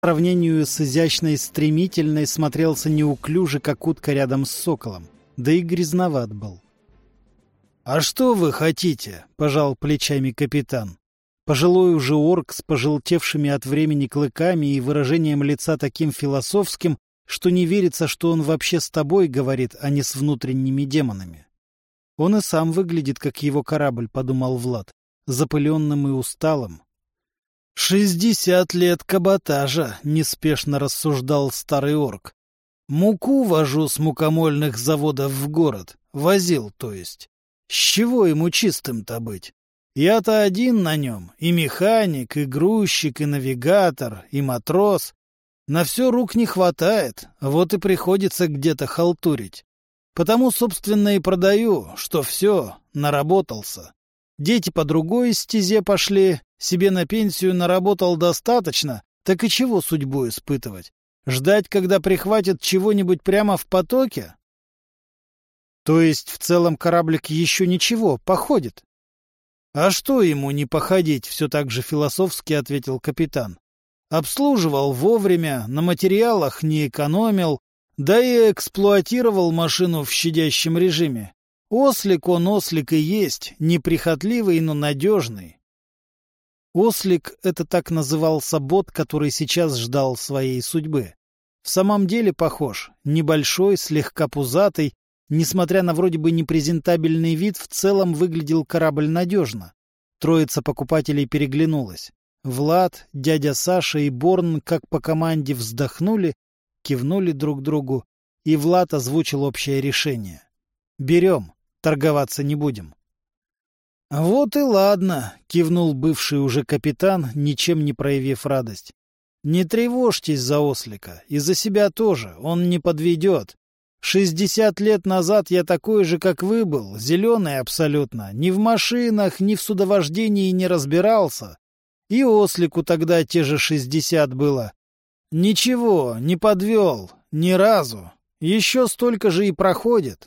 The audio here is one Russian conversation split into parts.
сравнению с изящной стремительной смотрелся неуклюже, как утка рядом с соколом. Да и грязноват был. — А что вы хотите? — пожал плечами капитан. Пожилой уже орк с пожелтевшими от времени клыками и выражением лица таким философским, что не верится, что он вообще с тобой говорит, а не с внутренними демонами. Он и сам выглядит, как его корабль, — подумал Влад, запыленным и усталым. 60 лет каботажа, — неспешно рассуждал старый орк. Муку вожу с мукомольных заводов в город. Возил, то есть. С чего ему чистым-то быть? Я-то один на нем. И механик, и грузчик, и навигатор, и матрос. На все рук не хватает, вот и приходится где-то халтурить. Потому, собственно, и продаю, что все, наработался. Дети по другой стезе пошли, себе на пенсию наработал достаточно, так и чего судьбу испытывать? Ждать, когда прихватит чего-нибудь прямо в потоке? То есть, в целом, кораблик еще ничего, походит? А что ему не походить, все так же философски ответил капитан. Обслуживал вовремя, на материалах не экономил, да и эксплуатировал машину в щадящем режиме. Ослик он ослик и есть, неприхотливый, но надежный. Ослик — это так назывался бот, который сейчас ждал своей судьбы. В самом деле похож, небольшой, слегка пузатый, несмотря на вроде бы непрезентабельный вид, в целом выглядел корабль надежно. Троица покупателей переглянулась. Влад, дядя Саша и Борн, как по команде, вздохнули, кивнули друг другу, и Влад озвучил общее решение. «Берем, торговаться не будем». «Вот и ладно», — кивнул бывший уже капитан, ничем не проявив радость. «Не тревожьтесь за ослика, и за себя тоже, он не подведет. 60 лет назад я такой же, как вы был, зеленый абсолютно, ни в машинах, ни в судовождении не разбирался. И ослику тогда те же 60 было. Ничего, не подвел, ни разу. Еще столько же и проходит».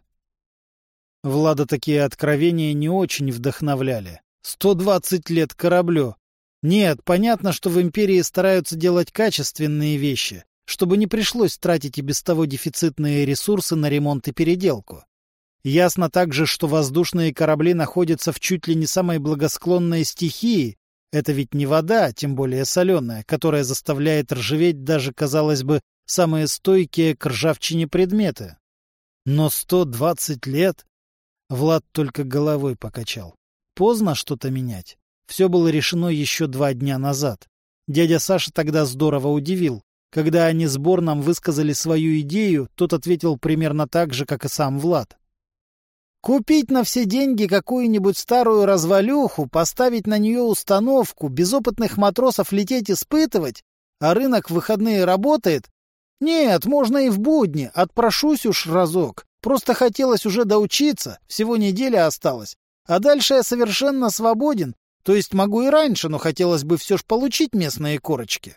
Влада такие откровения не очень вдохновляли. 120 лет кораблю. Нет, понятно, что в империи стараются делать качественные вещи, чтобы не пришлось тратить и без того дефицитные ресурсы на ремонт и переделку. Ясно также, что воздушные корабли находятся в чуть ли не самой благосклонной стихии. Это ведь не вода, тем более соленая, которая заставляет ржаветь даже, казалось бы, самые стойкие к ржавчине предметы. Но 120 лет... Влад только головой покачал. Поздно что-то менять. Все было решено еще 2 дня назад. Дядя Саша тогда здорово удивил. Когда они с Борном высказали свою идею, тот ответил примерно так же, как и сам Влад. «Купить на все деньги какую-нибудь старую развалюху, поставить на нее установку, без опытных матросов лететь испытывать, а рынок в выходные работает? Нет, можно и в будни, отпрошусь уж разок. Просто хотелось уже доучиться, всего неделя осталась. А дальше я совершенно свободен, то есть могу и раньше, но хотелось бы все ж получить местные корочки».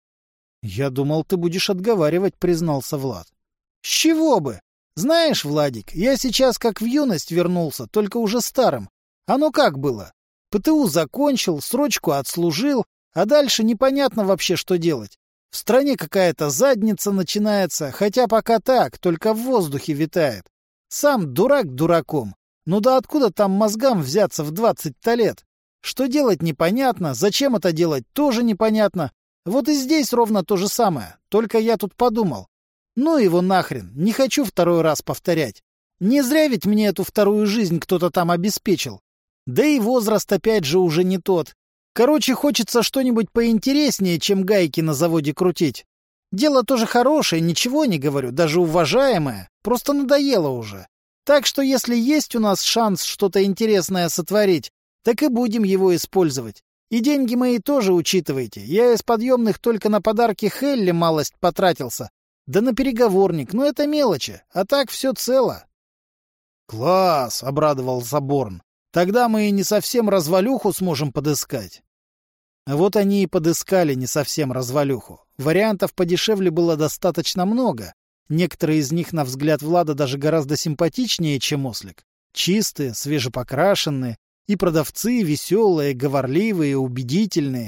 «Я думал, ты будешь отговаривать», — признался Влад. «С чего бы? Знаешь, Владик, я сейчас как в юность вернулся, только уже старым. Оно как было? ПТУ закончил, срочку отслужил, а дальше непонятно вообще, что делать. В стране какая-то задница начинается, хотя пока так, только в воздухе витает. Сам дурак дураком. Ну да откуда там мозгам взяться в 20-то лет? Что делать непонятно, зачем это делать тоже непонятно. Вот и здесь ровно то же самое, только я тут подумал. Ну его нахрен, не хочу второй раз повторять. Не зря ведь мне эту вторую жизнь кто-то там обеспечил. Да и возраст опять же уже не тот. Короче, хочется что-нибудь поинтереснее, чем гайки на заводе крутить. Дело тоже хорошее, ничего не говорю, даже уважаемое. Просто надоело уже. Так что если есть у нас шанс что-то интересное сотворить, так и будем его использовать. И деньги мои тоже учитывайте. Я из подъемных только на подарки Хелли малость потратился. Да на переговорник, но это мелочи. А так все цело. «Класс!» — обрадовался Борн. «Тогда мы и не совсем развалюху сможем подыскать». Вот они и подыскали не совсем развалюху. Вариантов подешевле было достаточно много. Некоторые из них, на взгляд Влада, даже гораздо симпатичнее, чем ослик. Чистые, свежепокрашенные, и продавцы веселые, говорливые, убедительные.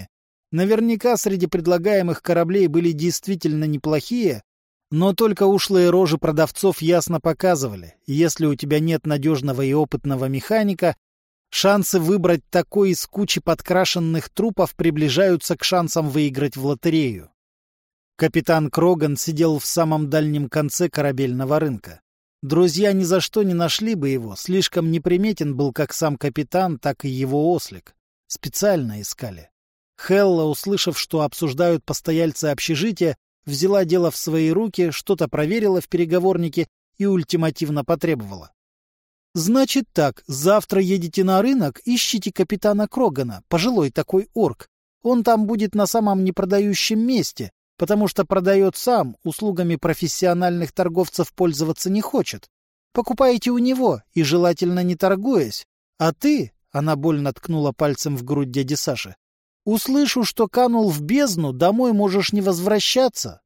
Наверняка среди предлагаемых кораблей были действительно неплохие, но только ушлые рожи продавцов ясно показывали, если у тебя нет надежного и опытного механика, шансы выбрать такой из кучи подкрашенных трупов приближаются к шансам выиграть в лотерею. Капитан Кроган сидел в самом дальнем конце корабельного рынка. Друзья ни за что не нашли бы его, слишком неприметен был как сам капитан, так и его ослик. Специально искали. Хелла, услышав, что обсуждают постояльцы общежития, взяла дело в свои руки, что-то проверила в переговорнике и ультимативно потребовала. «Значит так, завтра едете на рынок, ищите капитана Крогана, пожилой такой орк. Он там будет на самом непродающем месте, потому что продает сам, услугами профессиональных торговцев пользоваться не хочет. Покупаете у него, и желательно не торгуясь. А ты, — она больно ткнула пальцем в грудь дяди Саши, — услышу, что канул в бездну, домой можешь не возвращаться».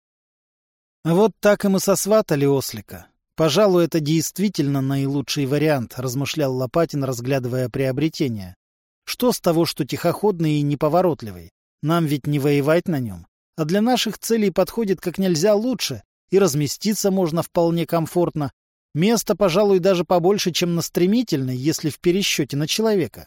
Вот так и мы сосватали ослика. Пожалуй, это действительно наилучший вариант, размышлял Лопатин, разглядывая приобретение. Что с того, что тихоходный и неповоротливый? Нам ведь не воевать на нем. А для наших целей подходит как нельзя лучше, и разместиться можно вполне комфортно. Место, пожалуй, даже побольше, чем на стремительной, если в пересчете на человека.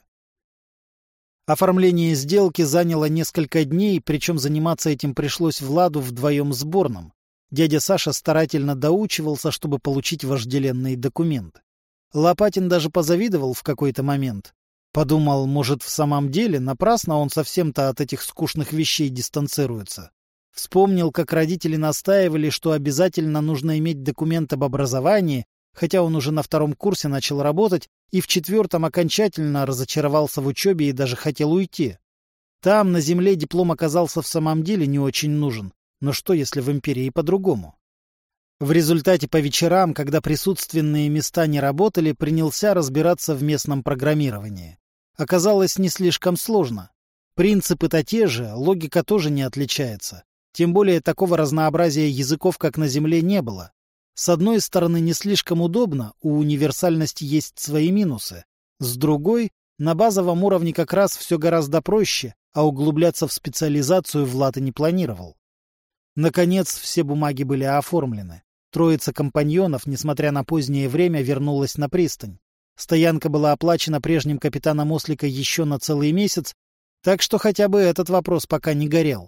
Оформление сделки заняло несколько дней, причем заниматься этим пришлось Владу вдвоем с Борном. Дядя Саша старательно доучивался, чтобы получить вожделенный документ. Лопатин даже позавидовал в какой-то момент. Подумал, может, в самом деле напрасно он совсем-то от этих скучных вещей дистанцируется. Вспомнил, как родители настаивали, что обязательно нужно иметь документ об образовании, хотя он уже на 2-м курсе начал работать и в 4-м окончательно разочаровался в учебе и даже хотел уйти. Там, на земле, диплом оказался в самом деле не очень нужен. Но что, если в империи по-другому? В результате по вечерам, когда присутственные места не работали, принялся разбираться в местном программировании. Оказалось, не слишком сложно. Принципы-то те же, логика тоже не отличается. Тем более такого разнообразия языков, как на Земле, не было. С одной стороны, не слишком удобно, у универсальности есть свои минусы. С другой, на базовом уровне как раз все гораздо проще, а углубляться в специализацию Влад и не планировал. Наконец, все бумаги были оформлены. Троица компаньонов, несмотря на позднее время, вернулась на пристань. Стоянка была оплачена прежним капитаном ослика еще на целый месяц, так что хотя бы этот вопрос пока не горел.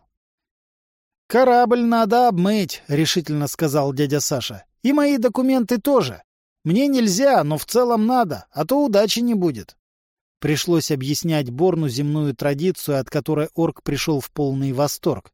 «Корабль надо обмыть», — решительно сказал дядя Саша. «И мои документы тоже. Мне нельзя, но в целом надо, а то удачи не будет». Пришлось объяснять Борну земную традицию, от которой орк пришел в полный восторг.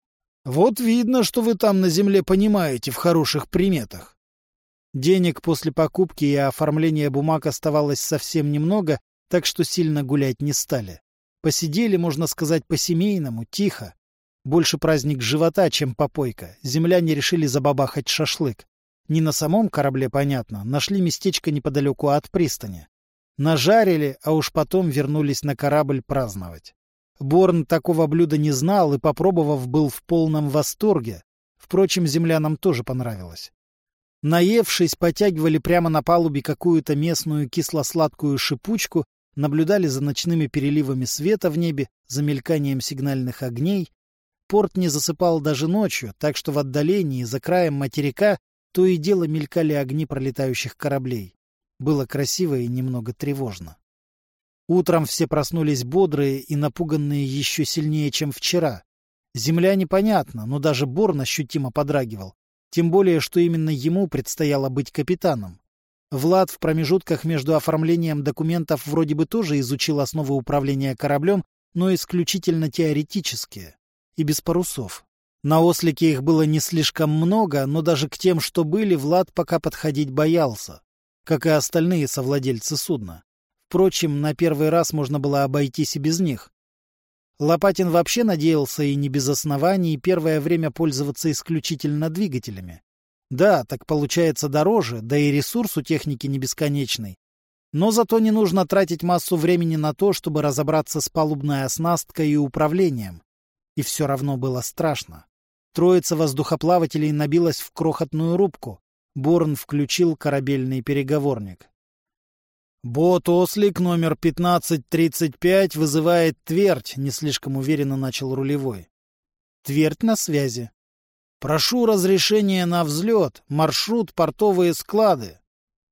«Вот видно, что вы там на земле понимаете в хороших приметах». Денег после покупки и оформления бумаг оставалось совсем немного, так что сильно гулять не стали. Посидели, можно сказать, по-семейному, тихо. Больше праздник живота, чем попойка. Земляне решили забабахать шашлык. Не на самом корабле, понятно, нашли местечко неподалеку от пристани. Нажарили, а уж потом вернулись на корабль праздновать. Борн такого блюда не знал и, попробовав, был в полном восторге. Впрочем, землянам тоже понравилось. Наевшись, потягивали прямо на палубе какую-то местную кисло-сладкую шипучку, наблюдали за ночными переливами света в небе, за мельканием сигнальных огней. Порт не засыпал даже ночью, так что в отдалении, за краем материка, то и дело мелькали огни пролетающих кораблей. Было красиво и немного тревожно. Утром все проснулись бодрые и напуганные еще сильнее, чем вчера. Земля непонятна, но даже Борн ощутимо подрагивал. Тем более, что именно ему предстояло быть капитаном. Влад в промежутках между оформлением документов вроде бы тоже изучил основы управления кораблем, но исключительно теоретические. И без парусов. На ослике их было не слишком много, но даже к тем, что были, Влад пока подходить боялся. Как и остальные совладельцы судна. Впрочем, на первый раз можно было обойтись и без них. Лопатин вообще надеялся, и не без оснований, первое время пользоваться исключительно двигателями. Да, так получается дороже, да и ресурс у техники не бесконечный. Но зато не нужно тратить массу времени на то, чтобы разобраться с палубной оснасткой и управлением. И все равно было страшно. Троица воздухоплавателей набилась в крохотную рубку. Борн включил корабельный переговорник. «Бот-ослик номер 1535 вызывает Твердь», — не слишком уверенно начал рулевой. «Твердь на связи». «Прошу разрешения на взлет. Маршрут портовые склады».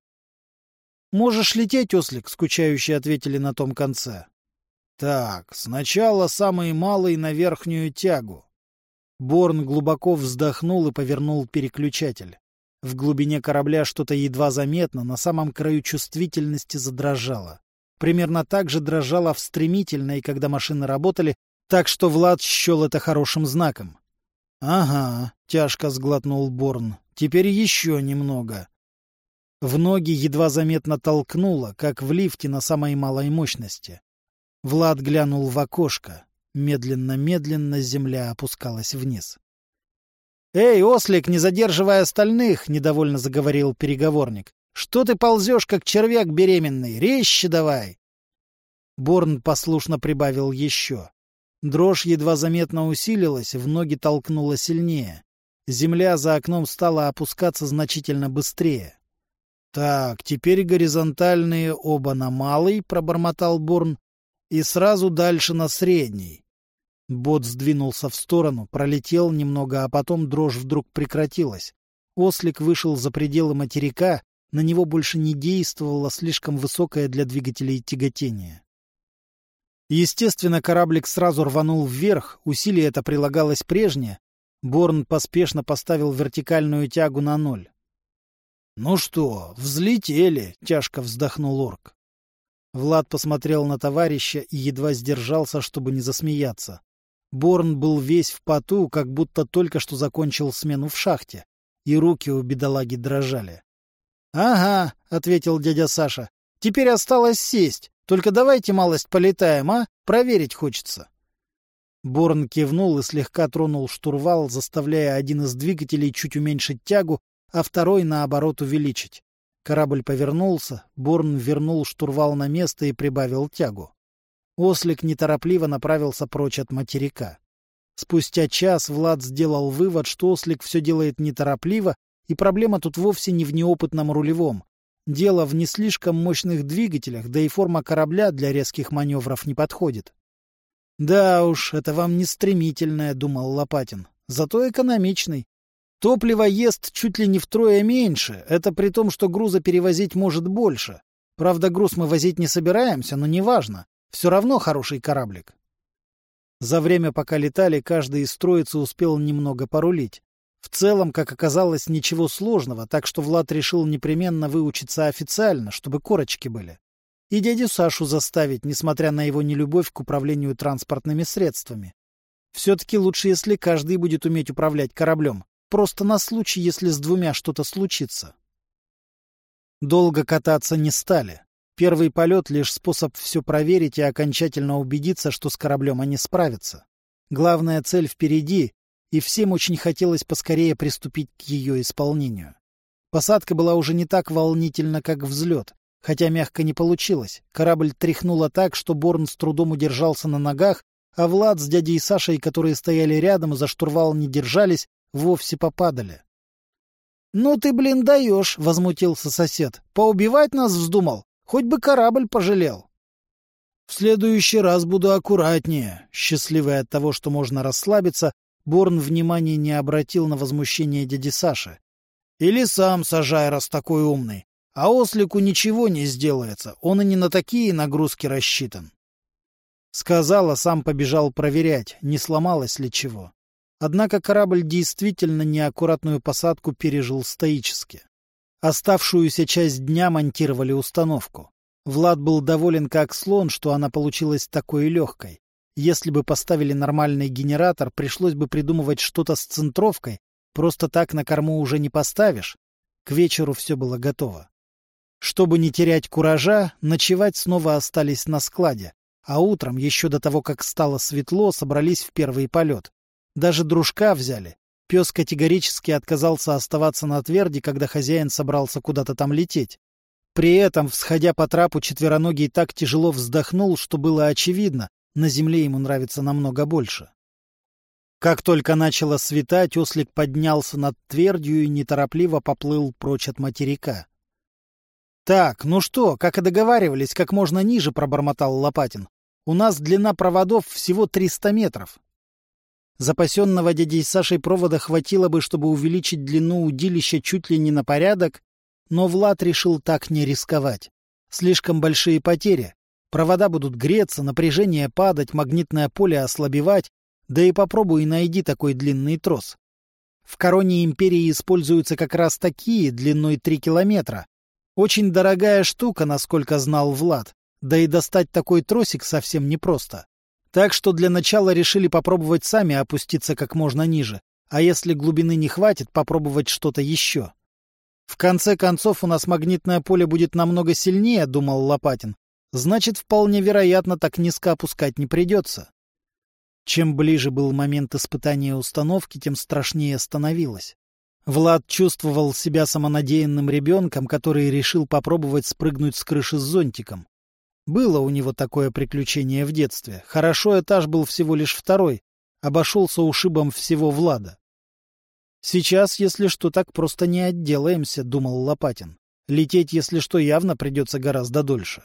«Можешь лететь, ослик», — скучающе ответили на том конце. «Так, сначала самый малый на верхнюю тягу». Борн глубоко вздохнул и повернул переключатель. В глубине корабля что-то едва заметно, на самом краю чувствительности задрожало. Примерно так же дрожало в стремительной, когда машины работали, так что Влад счел это хорошим знаком. «Ага», — тяжко сглотнул Борн, — «теперь еще немного». В ноги едва заметно толкнуло, как в лифте на самой малой мощности. Влад глянул в окошко. Медленно-медленно земля опускалась вниз. «Эй, ослик, не задерживай остальных!» — недовольно заговорил переговорник. «Что ты ползешь, как червяк беременный? Резче давай!» Борн послушно прибавил еще. Дрожь едва заметно усилилась, в ноги толкнула сильнее. Земля за окном стала опускаться значительно быстрее. «Так, теперь горизонтальные оба на малый», — пробормотал Борн, — «и сразу дальше на средний». Бот сдвинулся в сторону, пролетел немного, а потом дрожь вдруг прекратилась. Ослик вышел за пределы материка, на него больше не действовало слишком высокое для двигателей тяготение. Естественно, кораблик сразу рванул вверх, усилие это прилагалось прежнее. Борн поспешно поставил вертикальную тягу на 0. «Ну что, взлетели!» — тяжко вздохнул орк. Влад посмотрел на товарища и едва сдержался, чтобы не засмеяться. Борн был весь в поту, как будто только что закончил смену в шахте, и руки у бедолаги дрожали. — Ага, — ответил дядя Саша, — теперь осталось сесть. Только давайте малость полетаем, а? Проверить хочется. Борн кивнул и слегка тронул штурвал, заставляя один из двигателей чуть уменьшить тягу, а второй, наоборот, увеличить. Корабль повернулся, Борн вернул штурвал на место и прибавил тягу. Ослик неторопливо направился прочь от материка. Спустя час Влад сделал вывод, что ослик все делает неторопливо, и проблема тут вовсе не в неопытном рулевом. Дело в не слишком мощных двигателях, да и форма корабля для резких маневров не подходит. «Да уж, это вам не стремительное», — думал Лопатин, — «зато экономичный. Топливо ест чуть ли не втрое меньше, это при том, что груза перевозить может больше. Правда, груз мы возить не собираемся, но неважно. Все равно хороший кораблик». За время, пока летали, каждый из троицы успел немного порулить. В целом, как оказалось, ничего сложного, так что Влад решил непременно выучиться официально, чтобы корочки были. И дядю Сашу заставить, несмотря на его нелюбовь к управлению транспортными средствами. Все-таки лучше, если каждый будет уметь управлять кораблем, просто на случай, если с двумя что-то случится. Долго кататься не стали. Первый полет — лишь способ все проверить и окончательно убедиться, что с кораблем они справятся. Главная цель впереди, и всем очень хотелось поскорее приступить к ее исполнению. Посадка была уже не так волнительна, как взлет, хотя мягко не получилось. Корабль тряхнуло так, что Борн с трудом удержался на ногах, а Влад с дядей Сашей, которые стояли рядом и за штурвал не держались, вовсе попадали. — Ну ты, блин, даешь, — возмутился сосед. — Поубивать нас вздумал? Хоть бы корабль пожалел. — В следующий раз буду аккуратнее. Счастливый от того, что можно расслабиться, Борн внимания не обратил на возмущение дяди Саши. — Или сам сажай, раз такой умный. А ослику ничего не сделается, он и не на такие нагрузки рассчитан. Сказал, а сам побежал проверять, не сломалось ли чего. Однако корабль действительно неаккуратную посадку пережил стоически. Оставшуюся часть дня монтировали установку. Влад был доволен как слон, что она получилась такой легкой. Если бы поставили нормальный генератор, пришлось бы придумывать что-то с центровкой, просто так на корму уже не поставишь. К вечеру все было готово. Чтобы не терять куража, ночевать снова остались на складе, а утром, еще до того, как стало светло, собрались в первый полет. Даже дружка взяли. Пес категорически отказался оставаться на тверди, когда хозяин собрался куда-то там лететь. При этом, всходя по трапу, четвероногий так тяжело вздохнул, что было очевидно, на земле ему нравится намного больше. Как только начало светать, ослик поднялся над твердью и неторопливо поплыл прочь от материка. «Так, ну что, как и договаривались, как можно ниже», — пробормотал Лопатин. «У нас длина проводов всего 300 метров». Запасенного дядей Сашей провода хватило бы, чтобы увеличить длину удилища чуть ли не на порядок, но Влад решил так не рисковать. Слишком большие потери. Провода будут греться, напряжение падать, магнитное поле ослабевать, да и попробуй найди такой длинный трос. В короне империи используются как раз такие, длиной 3 километра. Очень дорогая штука, насколько знал Влад, да и достать такой тросик совсем непросто. Так что для начала решили попробовать сами опуститься как можно ниже, а если глубины не хватит, попробовать что-то еще. В конце концов, у нас магнитное поле будет намного сильнее, думал Лопатин. Значит, вполне вероятно, так низко опускать не придется. Чем ближе был момент испытания установки, тем страшнее становилось. Влад чувствовал себя самонадеянным ребенком, который решил попробовать спрыгнуть с крыши с зонтиком. Было у него такое приключение в детстве. Хорошо, этаж был всего лишь 2, обошелся ушибом всего Влада. «Сейчас, если что, так просто не отделаемся», — думал Лопатин. «Лететь, если что, явно придется гораздо дольше».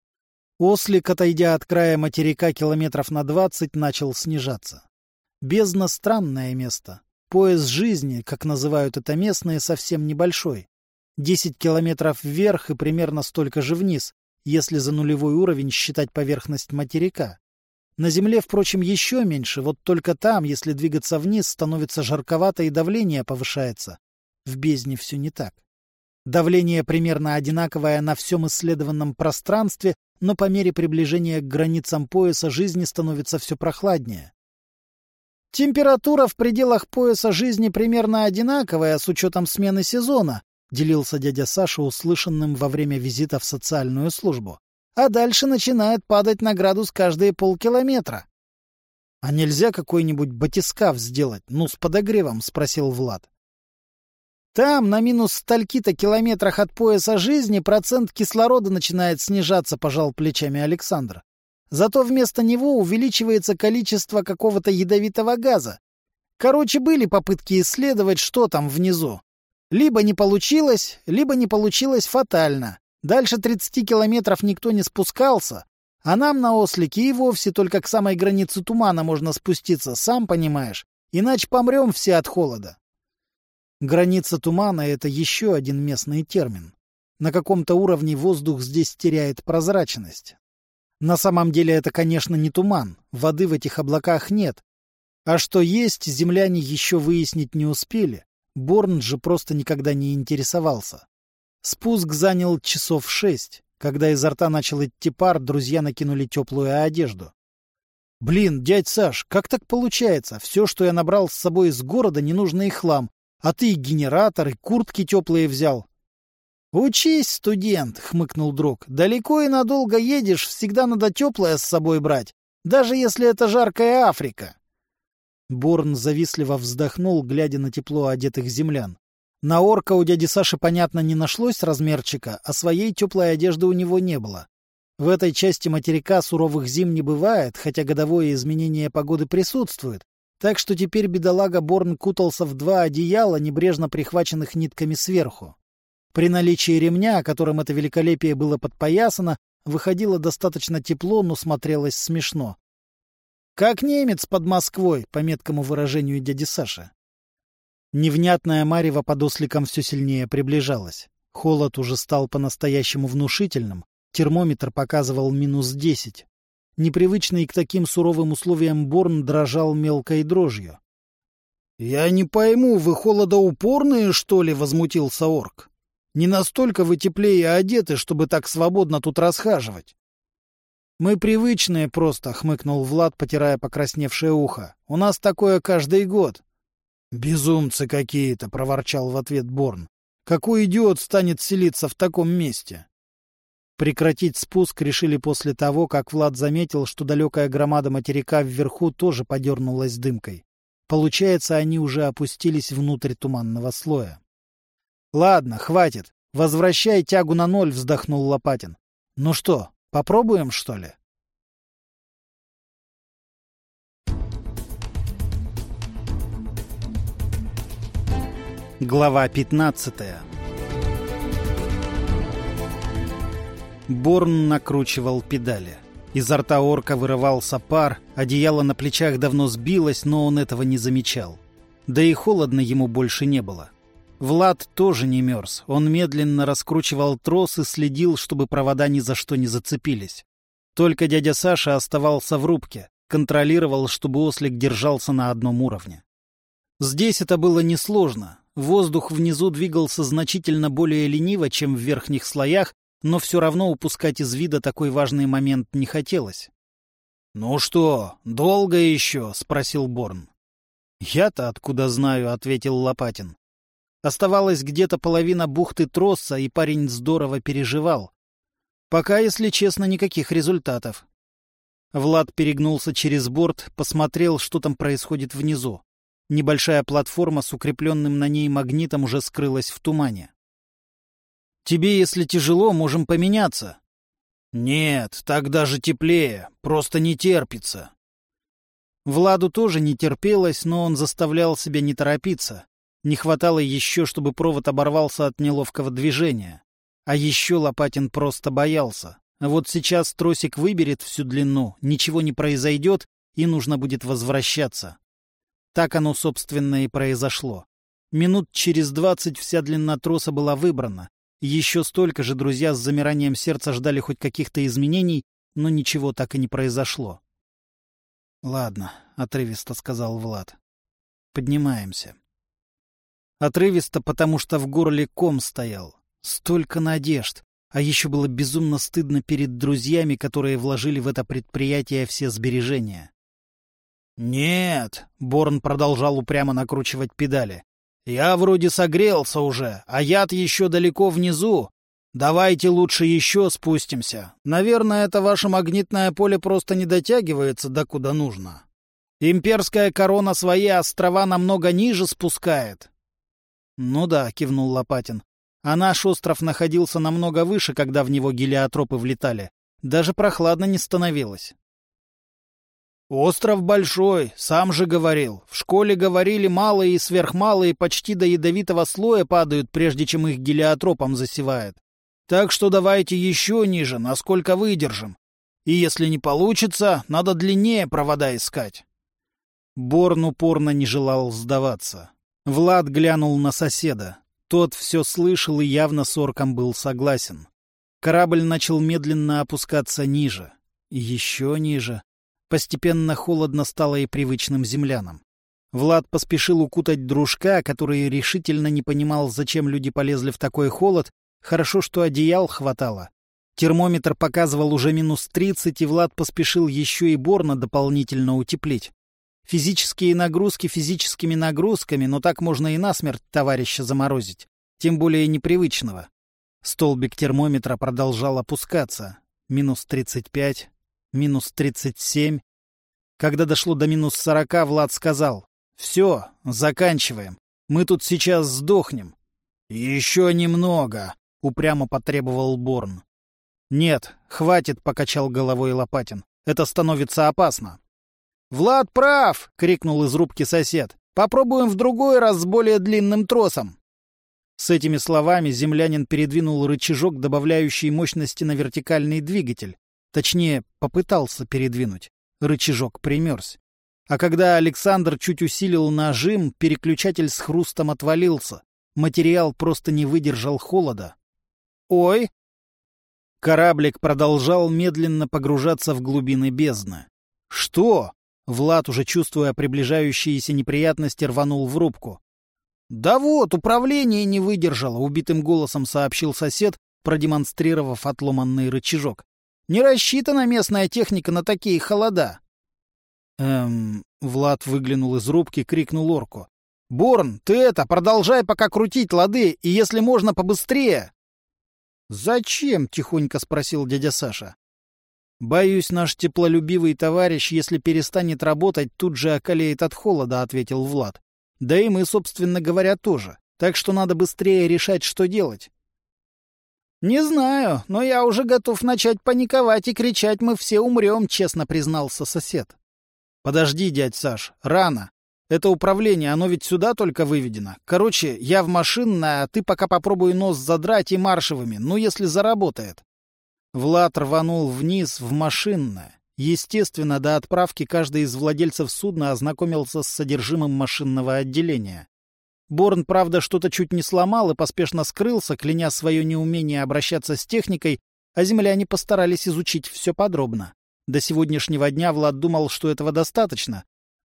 Ослик, отойдя от края материка километров на 20, начал снижаться. Бездна — странное место. Пояс жизни, как называют это местные, совсем небольшой. 10 километров вверх и примерно столько же вниз, если за нулевой уровень считать поверхность материка. На Земле, впрочем, еще меньше, вот только там, если двигаться вниз, становится жарковато и давление повышается. В бездне все не так. Давление примерно одинаковое на всем исследованном пространстве, но по мере приближения к границам пояса жизни становится все прохладнее. «Температура в пределах пояса жизни примерно одинаковая с учетом смены сезона», — делился дядя Саша услышанным во время визита в социальную службу. «А дальше начинает падать на градус каждые полкилометра». «А нельзя какой-нибудь батискаф сделать, с подогревом?» — спросил Влад. «Там, на минус стольки-то километрах от пояса жизни, процент кислорода начинает снижаться», — пожал плечами Александр. «Зато вместо него увеличивается количество какого-то ядовитого газа. Короче, были попытки исследовать, что там внизу. Либо не получилось фатально. Дальше 30 километров никто не спускался, а нам на ослике и вовсе только к самой границе тумана можно спуститься, сам понимаешь, иначе помрем все от холода». Граница тумана — это еще один местный термин. На каком-то уровне воздух здесь теряет прозрачность. На самом деле это, конечно, не туман, воды в этих облаках нет. А что есть, земляне еще выяснить не успели. Борн же просто никогда не интересовался. Спуск занял часов 6. Когда изо рта начал идти пар, друзья накинули теплую одежду. «Блин, дядь Саш, как так получается? Все, что я набрал с собой из города, ненужный хлам. А ты и генератор, и куртки теплые взял». «Учись, студент», — хмыкнул друг. «Далеко и надолго едешь, всегда надо теплое с собой брать, даже если это жаркая Африка». Борн завистливо вздохнул, глядя на тепло одетых землян. На орка у дяди Саши, понятно, не нашлось размерчика, а своей теплой одежды у него не было. В этой части материка суровых зим не бывает, хотя годовое изменение погоды присутствует, так что теперь бедолага Борн кутался в 2 одеяла, небрежно прихваченных нитками сверху. При наличии ремня, которым это великолепие было подпоясано, выходило достаточно тепло, но смотрелось смешно. «Как немец под Москвой», по меткому выражению дяди Саши. Невнятная марево под осликом все сильнее приближалась. Холод уже стал по-настоящему внушительным. Термометр показывал -10. Непривычный к таким суровым условиям Борн дрожал мелкой дрожью. «Я не пойму, вы холодоупорные, что ли?» — возмутился орк. «Не настолько вы теплее одеты, чтобы так свободно тут расхаживать». «Мы привычные просто», — хмыкнул Влад, потирая покрасневшее ухо. «У нас такое каждый год». «Безумцы какие-то», — проворчал в ответ Борн. «Какой идиот станет селиться в таком месте?» Прекратить спуск решили после того, как Влад заметил, что далекая громада материка вверху тоже подернулась дымкой. Получается, они уже опустились внутрь туманного слоя. «Ладно, хватит. Возвращай тягу на 0», — вздохнул Лопатин. «Ну что, попробуем, что ли?» Глава 15. Борн накручивал педали. Изо рта орка вырывался пар, одеяло на плечах давно сбилось, но он этого не замечал. Да и холодно ему больше не было. Влад тоже не мерз. Он медленно раскручивал трос и следил, чтобы провода ни за что не зацепились. Только дядя Саша оставался в рубке, контролировал, чтобы ослик держался на одном уровне. Здесь это было несложно. Воздух внизу двигался значительно более лениво, чем в верхних слоях, но все равно упускать из вида такой важный момент не хотелось. — Ну что, долго еще? — спросил Борн. — Я-то откуда знаю, — ответил Лопатин. Оставалась где-то половина бухты троса, и парень здорово переживал. Пока, если честно, никаких результатов. Влад перегнулся через борт, посмотрел, что там происходит внизу. Небольшая платформа с укрепленным на ней магнитом уже скрылась в тумане. «Тебе, если тяжело, можем поменяться». «Нет, так даже теплее, просто не терпится». Владу тоже не терпелось, но он заставлял себя не торопиться. Не хватало еще, чтобы провод оборвался от неловкого движения. А еще Лопатин просто боялся. Вот сейчас тросик выберет всю длину, ничего не произойдет, и нужно будет возвращаться. Так оно, собственно, и произошло. Минут через 20 вся длина троса была выбрана. Еще столько же друзья с замиранием сердца ждали хоть каких-то изменений, но ничего так и не произошло. — Ладно, — отрывисто сказал Влад. — Поднимаемся. Отрывисто, потому что в горле ком стоял. Столько надежд. А еще было безумно стыдно перед друзьями, которые вложили в это предприятие все сбережения. «Нет», — Борн продолжал упрямо накручивать педали. «Я вроде согрелся уже, а яд еще далеко внизу. Давайте лучше еще спустимся. Наверное, это ваше магнитное поле просто не дотягивается до куда нужно. Имперская корона свои острова намного ниже спускает». «Ну да», — кивнул Лопатин. «А наш остров находился намного выше, когда в него гелиотропы влетали. Даже прохладно не становилось». «Остров большой, сам же говорил. В школе говорили, малые и сверхмалые почти до ядовитого слоя падают, прежде чем их гелиотропом засевает. Так что давайте еще ниже, насколько выдержим. И если не получится, надо длиннее провода искать». Борн упорно не желал сдаваться. Влад глянул на соседа. Тот все слышал и явно с орком был согласен. Корабль начал медленно опускаться ниже. Еще ниже. Постепенно холодно стало и привычным землянам. Влад поспешил укутать дружка, который решительно не понимал, зачем люди полезли в такой холод. Хорошо, что одеял хватало. Термометр показывал уже -30, и Влад поспешил еще и Борна дополнительно утеплить. Физические нагрузки физическими нагрузками, но так можно и насмерть товарища заморозить. Тем более непривычного. Столбик термометра продолжал опускаться. -35, -37. Когда дошло до -40, Влад сказал: «Все, заканчиваем. Мы тут сейчас сдохнем». «Еще немного», — упрямо потребовал Борн. «Нет, хватит», — покачал головой Лопатин. «Это становится опасно». «Влад прав!» — крикнул из рубки сосед. «Попробуем в другой раз с более длинным тросом». С этими словами землянин передвинул рычажок, добавляющий мощности на вертикальный двигатель. Точнее, попытался передвинуть. Рычажок примерз. А когда Александр чуть усилил нажим, переключатель с хрустом отвалился. Материал просто не выдержал холода. «Ой!» Кораблик продолжал медленно погружаться в глубины бездны. «Что?» Влад, уже чувствуя приближающиеся неприятности, рванул в рубку. «Да вот, управление не выдержало», — убитым голосом сообщил сосед, продемонстрировав отломанный рычажок. «Не рассчитана местная техника на такие холода». Влад выглянул из рубки, крикнул орку. «Борн, ты это, продолжай пока крутить лады, и если можно, побыстрее!» «Зачем?» — тихонько спросил дядя Саша. «Боюсь, наш теплолюбивый товарищ, если перестанет работать, тут же околеет от холода», — ответил Влад. «Да и мы, собственно говоря, тоже. Так что надо быстрее решать, что делать». «Не знаю, но я уже готов начать паниковать и кричать: мы все умрем», — честно признался сосед. «Подожди, дядь Саш, рано. Это управление, оно ведь сюда только выведено. Короче, я в машинное, а ты пока попробуй нос задрать и маршевыми, ну если заработает». Влад рванул вниз в машинное. Естественно, до отправки каждый из владельцев судна ознакомился с содержимым машинного отделения. Борн, правда, что-то чуть не сломал и поспешно скрылся, кляня свое неумение обращаться с техникой, а земляне постарались изучить все подробно. До сегодняшнего дня Влад думал, что этого достаточно.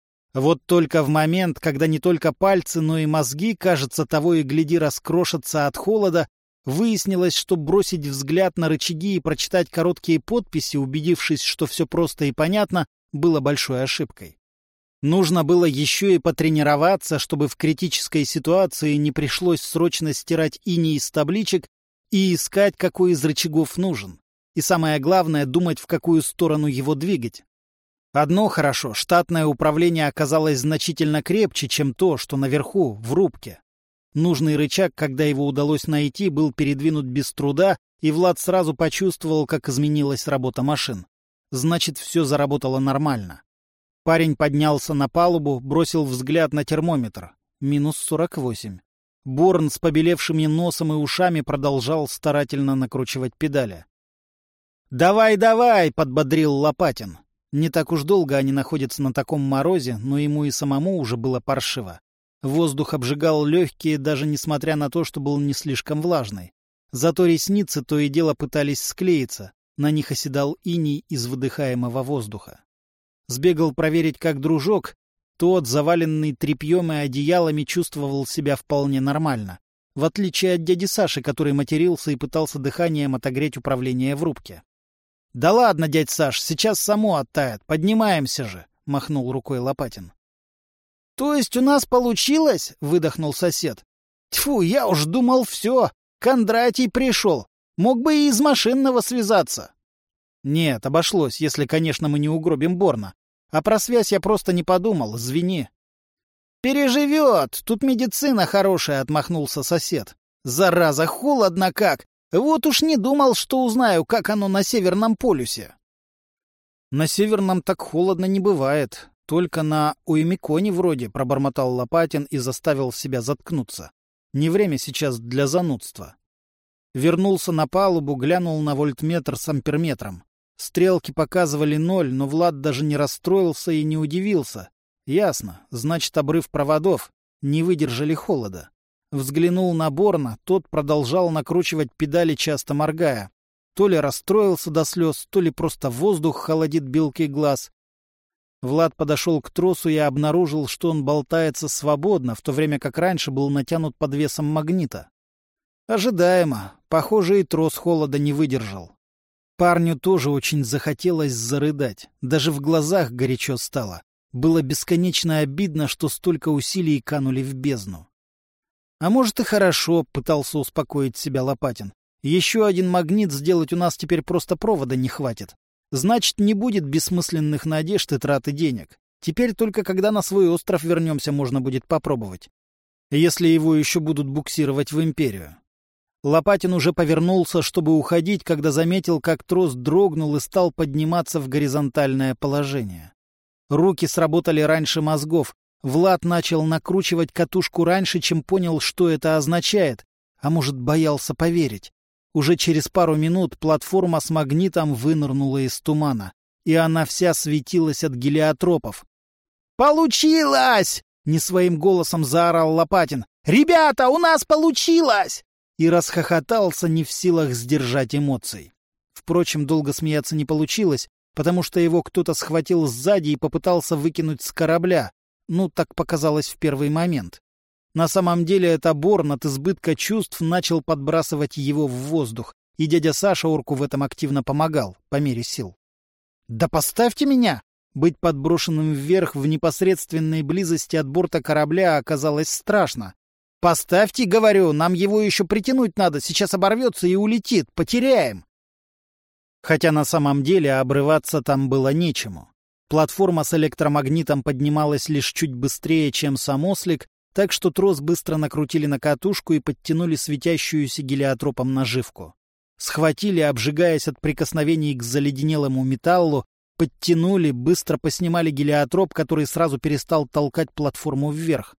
Вот только в момент, когда не только пальцы, но и мозги, кажется, того и гляди, раскрошатся от холода, выяснилось, что бросить взгляд на рычаги и прочитать короткие подписи, убедившись, что все просто и понятно, было большой ошибкой. Нужно было еще и потренироваться, чтобы в критической ситуации не пришлось срочно стирать иней с табличек и искать, какой из рычагов нужен. И самое главное, думать, в какую сторону его двигать. Одно хорошо, штатное управление оказалось значительно крепче, чем то, что наверху, в рубке. Нужный рычаг, когда его удалось найти, был передвинут без труда, и Влад сразу почувствовал, как изменилась работа машин. Значит, все заработало нормально. Парень поднялся на палубу, бросил взгляд на термометр. Минус 48. Борн с побелевшими носом и ушами продолжал старательно накручивать педали. «Давай, давай!» — подбодрил Лопатин. Не так уж долго они находятся на таком морозе, но ему и самому уже было паршиво. Воздух обжигал легкие, даже несмотря на то, что был не слишком влажный. Зато ресницы то и дело пытались склеиться, на них оседал иней из выдыхаемого воздуха. Сбегал проверить, как дружок. Тот, заваленный тряпьем и одеялами, чувствовал себя вполне нормально. В отличие от дяди Саши, который матерился и пытался дыханием отогреть управление в рубке. — Да ладно, дядь Саш, сейчас само оттает, поднимаемся же, — махнул рукой Лопатин. — То есть у нас получилось? — выдохнул сосед. — Тьфу, я уж думал, все, Кондратий пришел, мог бы и из машинного связаться. — Нет, обошлось, если, конечно, мы не угробим Борна. А про связь я просто не подумал, извини. — Переживет, тут медицина хорошая, — отмахнулся сосед. — Зараза, холодно как! Вот уж не думал, что узнаю, как оно на Северном полюсе. На Северном так холодно не бывает. Только на Уэмиконе вроде, — пробормотал Лопатин и заставил себя заткнуться. Не время сейчас для занудства. Вернулся на палубу, глянул на вольтметр с амперметром. Стрелки показывали 0, но Влад даже не расстроился и не удивился. Ясно, значит, обрыв проводов. Не выдержали холода. Взглянул на Борна, тот продолжал накручивать педали, часто моргая. То ли расстроился до слез, то ли просто воздух холодит белки глаз. Влад подошел к тросу и обнаружил, что он болтается свободно, в то время как раньше был натянут под весом магнита. Ожидаемо. Похоже, и трос холода не выдержал. Парню тоже очень захотелось зарыдать. Даже в глазах горячо стало. Было бесконечно обидно, что столько усилий канули в бездну. — А может и хорошо, — пытался успокоить себя Лопатин. — Еще один магнит сделать у нас теперь просто провода не хватит. Значит, не будет бессмысленных надежд и траты денег. Теперь только когда на свой остров вернемся, можно будет попробовать. Если его еще будут буксировать в Империю. Лопатин уже повернулся, чтобы уходить, когда заметил, как трос дрогнул и стал подниматься в горизонтальное положение. Руки сработали раньше мозгов. Влад начал накручивать катушку раньше, чем понял, что это означает, а может, боялся поверить. Уже через пару минут платформа с магнитом вынырнула из тумана, и она вся светилась от гелиотропов. «Получилось!» — не своим голосом заорал Лопатин. «Ребята, у нас получилось!» И расхохотался, не в силах сдержать эмоций. Впрочем, долго смеяться не получилось, потому что его кто-то схватил сзади и попытался выкинуть с корабля. Ну, так показалось в первый момент. На самом деле это Борн от избытка чувств начал подбрасывать его в воздух, и дядя Саша орку в этом активно помогал, по мере сил. «Да поставьте меня!» Быть подброшенным вверх в непосредственной близости от борта корабля оказалось страшно. «Поставьте, говорю, нам его еще притянуть надо, сейчас оборвется и улетит, потеряем!» Хотя на самом деле обрываться там было нечему. Платформа с электромагнитом поднималась лишь чуть быстрее, чем сам ослик, так что трос быстро накрутили на катушку и подтянули светящуюся гелиотропом наживку. Схватили, обжигаясь от прикосновений к заледенелому металлу, подтянули, быстро поснимали гелиотроп, который сразу перестал толкать платформу вверх.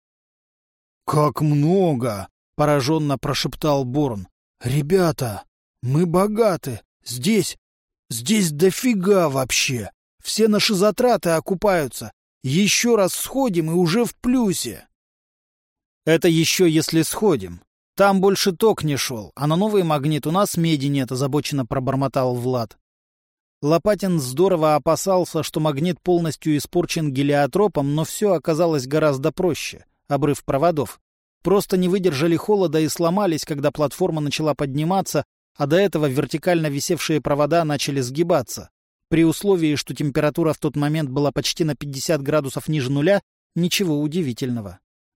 «Как много!» — пораженно прошептал Борн. «Ребята, мы богаты! Здесь дофига вообще. Все наши затраты окупаются. Еще раз сходим и уже в плюсе. Это еще если сходим. Там больше ток не шел, а на новый магнит у нас меди нет, озабоченно пробормотал Влад. Лопатин здорово опасался, что магнит полностью испорчен гелиотропом, но все оказалось гораздо проще. Обрыв проводов. Просто не выдержали холода и сломались, когда платформа начала подниматься, а до этого вертикально висевшие провода начали сгибаться. При условии, что температура в тот момент была почти на 50 градусов ниже нуля, ничего удивительного.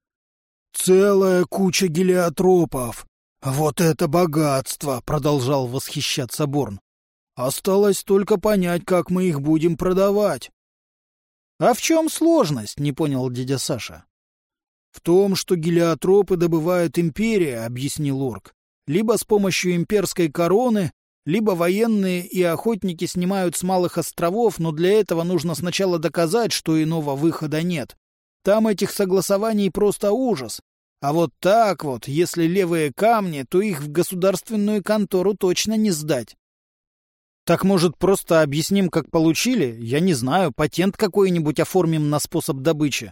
«Целая куча гелиотропов! Вот это богатство!» — продолжал восхищаться Борн. «Осталось только понять, как мы их будем продавать». «А в чем сложность?» — не понял дядя Саша. «В том, что гелиотропы добывает империя», — объяснил орк. «Либо с помощью имперской короны, либо военные и охотники снимают с малых островов, но для этого нужно сначала доказать, что иного выхода нет. Там этих согласований просто ужас. А вот так вот, если левые камни, то их в государственную контору точно не сдать». «Так, может, просто объясним, как получили? Я не знаю, патент какой-нибудь оформим на способ добычи».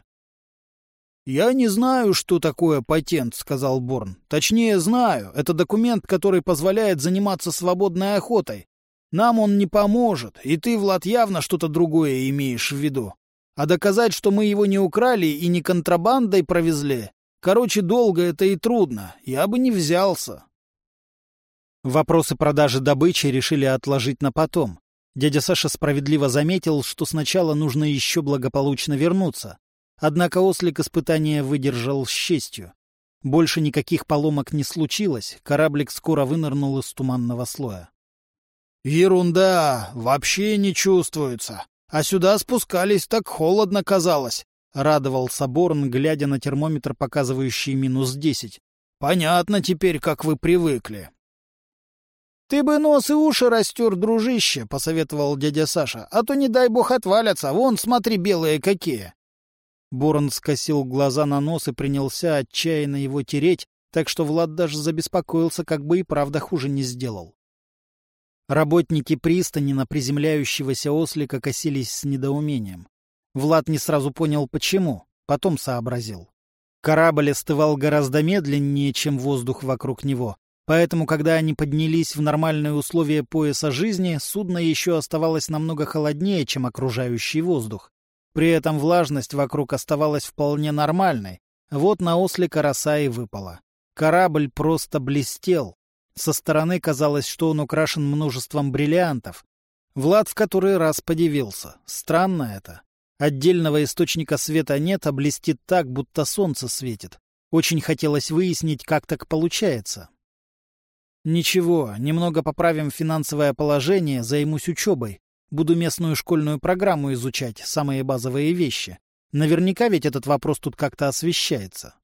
«Я не знаю, что такое патент», — сказал Борн. «Точнее, знаю. Это документ, который позволяет заниматься свободной охотой. Нам он не поможет, и ты, Влад, явно что-то другое имеешь в виду. А доказать, что мы его не украли и не контрабандой провезли, короче, долго это и трудно. Я бы не взялся». Вопросы продажи добычи решили отложить на потом. Дядя Саша справедливо заметил, что сначала нужно еще благополучно вернуться. Однако ослик испытания выдержал с честью. Больше никаких поломок не случилось, кораблик скоро вынырнул из туманного слоя. «Ерунда! Вообще не чувствуется. А сюда спускались, так холодно казалось», — радовался Борн, глядя на термометр, показывающий -10. «Понятно теперь, как вы привыкли». «Ты бы нос и уши растер, дружище», — посоветовал дядя Саша, «а то, не дай бог, отвалятся. Вон, смотри, белые какие». Борн скосил глаза на нос и принялся отчаянно его тереть, так что Влад даже забеспокоился, как бы и правда хуже не сделал. Работники пристани на приземляющегося ослика косились с недоумением. Влад не сразу понял, почему, потом сообразил. Корабль остывал гораздо медленнее, чем воздух вокруг него, поэтому, когда они поднялись в нормальные условия пояса жизни, судно еще оставалось намного холоднее, чем окружающий воздух. При этом влажность вокруг оставалась вполне нормальной. Вот на ослика роса и выпала. Корабль просто блестел. Со стороны казалось, что он украшен множеством бриллиантов. Влад в который раз подивился. Странно это. Отдельного источника света нет, а блестит так, будто солнце светит. Очень хотелось выяснить, как так получается. Ничего, немного поправим финансовое положение, займусь учебой. Буду местную школьную программу изучать, самые базовые вещи. Наверняка ведь этот вопрос тут как-то освещается.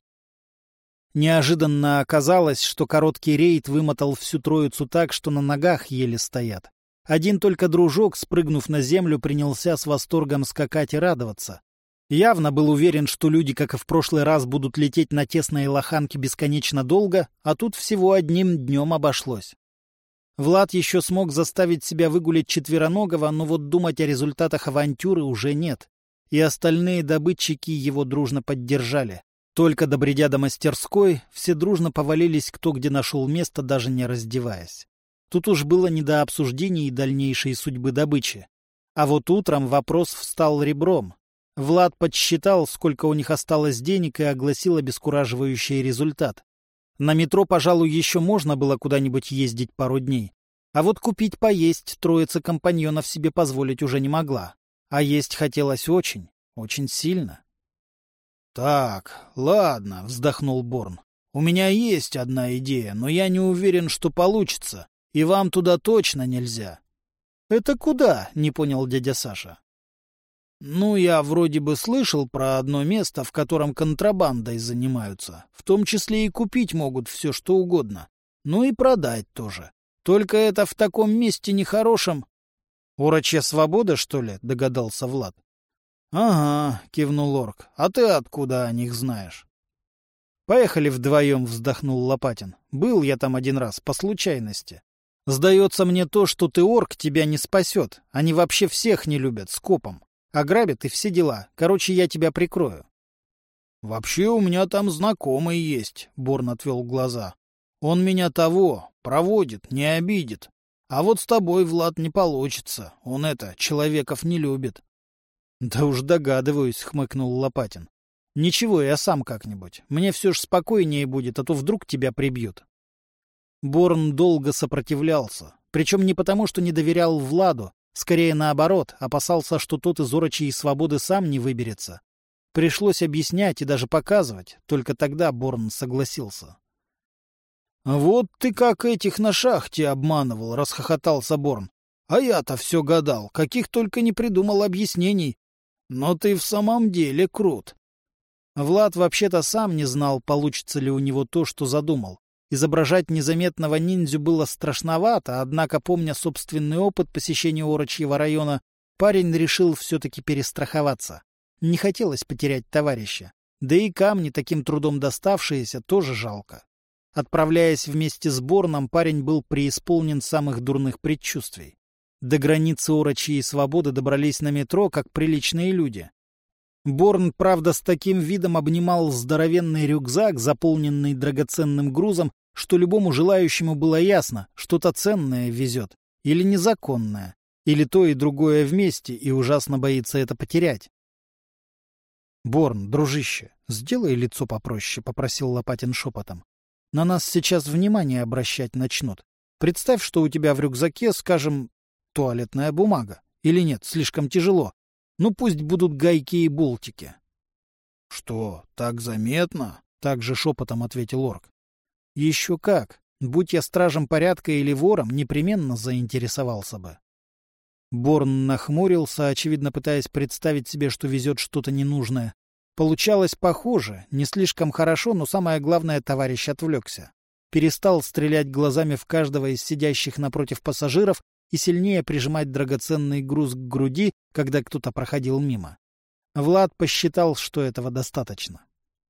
Неожиданно оказалось, что короткий рейд вымотал всю троицу так, что на ногах еле стоят. Один только дружок, спрыгнув на землю, принялся с восторгом скакать и радоваться. Явно был уверен, что люди, как и в прошлый раз, будут лететь на тесной лоханке бесконечно долго, а тут всего одним днем обошлось. Влад еще смог заставить себя выгулять четвероногого, но вот думать о результатах авантюры уже нет. И остальные добытчики его дружно поддержали. Только добредя до мастерской, все дружно повалились кто где нашел место, даже не раздеваясь. Тут уж было не до обсуждений дальнейшей судьбы добычи. А вот утром вопрос встал ребром. Влад подсчитал, сколько у них осталось денег, и огласил обескураживающий результат. На метро, пожалуй, еще можно было куда-нибудь ездить пару дней. А вот купить поесть троица компаньонов себе позволить уже не могла. А есть хотелось очень, очень сильно. «Так, ладно», — вздохнул Борн. «У меня есть одна идея, но я не уверен, что получится, и вам туда точно нельзя». «Это куда?» — не понял дядя Саша. «Ну, я вроде бы слышал про одно место, в котором контрабандой занимаются. В том числе и купить могут все, что угодно. Ну и продать тоже. Только это в таком месте нехорошем». «Урочья свобода, что ли?» — догадался Влад. «Ага», — кивнул орк. «А ты откуда о них знаешь?» «Поехали вдвоем», — вздохнул Лопатин. «Был я там один раз, по случайности. Сдается мне то, что ты орк, тебя не спасет. Они вообще всех не любят, скопом. Ограбят и все дела. Короче, я тебя прикрою. — Вообще у меня там знакомый есть, — Борн отвел глаза. — Он меня проводит, не обидит. А вот с тобой, Влад, не получится. Он человеков не любит. — Да уж догадываюсь, — хмыкнул Лопатин. — Ничего, я сам как-нибудь. Мне все ж спокойнее будет, а то вдруг тебя прибьют. Борн долго сопротивлялся. Причем не потому, что не доверял Владу, скорее наоборот, опасался, что тот из Орочьей свободы сам не выберется. Пришлось объяснять и даже показывать, только тогда Борн согласился. — Вот ты как этих на шахте обманывал, — расхохотался Борн. — А я-то все гадал, каких только не придумал объяснений. Но ты в самом деле крут. Влад вообще-то сам не знал, получится ли у него то, что задумал. Изображать незаметного ниндзю было страшновато, однако, помня собственный опыт посещения Орочьего района, парень решил все-таки перестраховаться. Не хотелось потерять товарища. Да и камни, таким трудом доставшиеся, тоже жалко. Отправляясь вместе с Борном, парень был преисполнен самых дурных предчувствий. До границы Орочьей свободы добрались на метро, как приличные люди. Борн, правда, с таким видом обнимал здоровенный рюкзак, заполненный драгоценным грузом, что любому желающему было ясно, что-то ценное везет, или незаконное, или то и другое вместе, и ужасно боится это потерять. — Борн, дружище, сделай лицо попроще, — попросил Лопатин шепотом. — На нас сейчас внимание обращать начнут. Представь, что у тебя в рюкзаке, скажем, туалетная бумага. Или нет, слишком тяжело. Ну, пусть будут гайки и болтики. — Что, так заметно? — также шепотом ответил орк. — Еще как. Будь я стражем порядка или вором, непременно заинтересовался бы. Борн нахмурился, очевидно пытаясь представить себе, что везет что-то ненужное. Получалось похоже, не слишком хорошо, но самое главное, товарищ отвлекся. Перестал стрелять глазами в каждого из сидящих напротив пассажиров и сильнее прижимать драгоценный груз к груди, когда кто-то проходил мимо. Влад посчитал, что этого достаточно.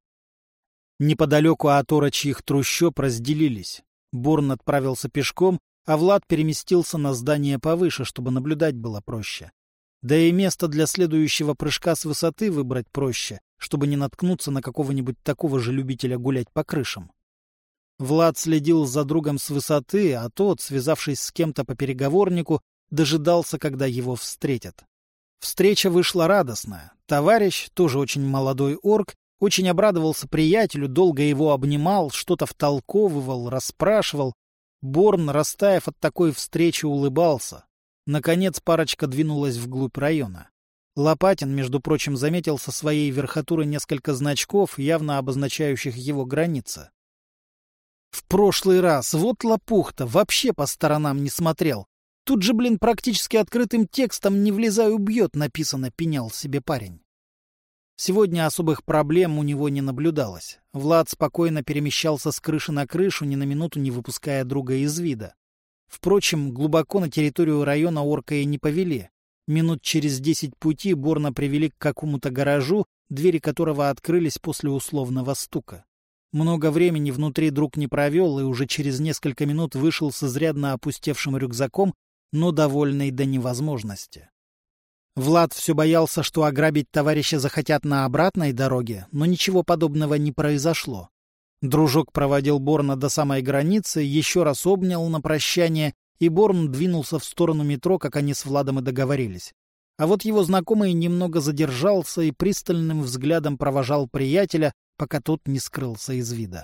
Неподалеку от Орочьих трущоб разделились. Борн отправился пешком, а Влад переместился на здание повыше, чтобы наблюдать было проще. Да и место для следующего прыжка с высоты выбрать проще, чтобы не наткнуться на какого-нибудь такого же любителя гулять по крышам. Влад следил за другом с высоты, а тот, связавшись с кем-то по переговорнику, дожидался, когда его встретят. Встреча вышла радостная. Товарищ, тоже очень молодой орк, очень обрадовался приятелю, долго его обнимал, что-то втолковывал, расспрашивал. Борн, растаяв от такой встречи, улыбался. Наконец парочка двинулась вглубь района. Лопатин, между прочим, заметил со своей верхотуры несколько значков, явно обозначающих его границы. В прошлый раз, вот лопух-то, вообще по сторонам не смотрел. Тут же, практически открытым текстом «не влезай, убьет» написано, пенял себе парень. Сегодня особых проблем у него не наблюдалось. Влад спокойно перемещался с крыши на крышу, ни на минуту не выпуская друга из вида. Впрочем, глубоко на территорию района орка и не повели. Минут через 10 пути Борна привели к какому-то гаражу, двери которого открылись после условного стука. Много времени внутри друг не провел и уже через несколько минут вышел с изрядно опустевшим рюкзаком, но довольный до невозможности. Влад все боялся, что ограбить товарища захотят на обратной дороге, но ничего подобного не произошло. Дружок проводил Борна до самой границы, еще раз обнял на прощание, и Борн двинулся в сторону метро, как они с Владом и договорились. А вот его знакомый немного задержался и пристальным взглядом провожал приятеля, пока тот не скрылся из вида.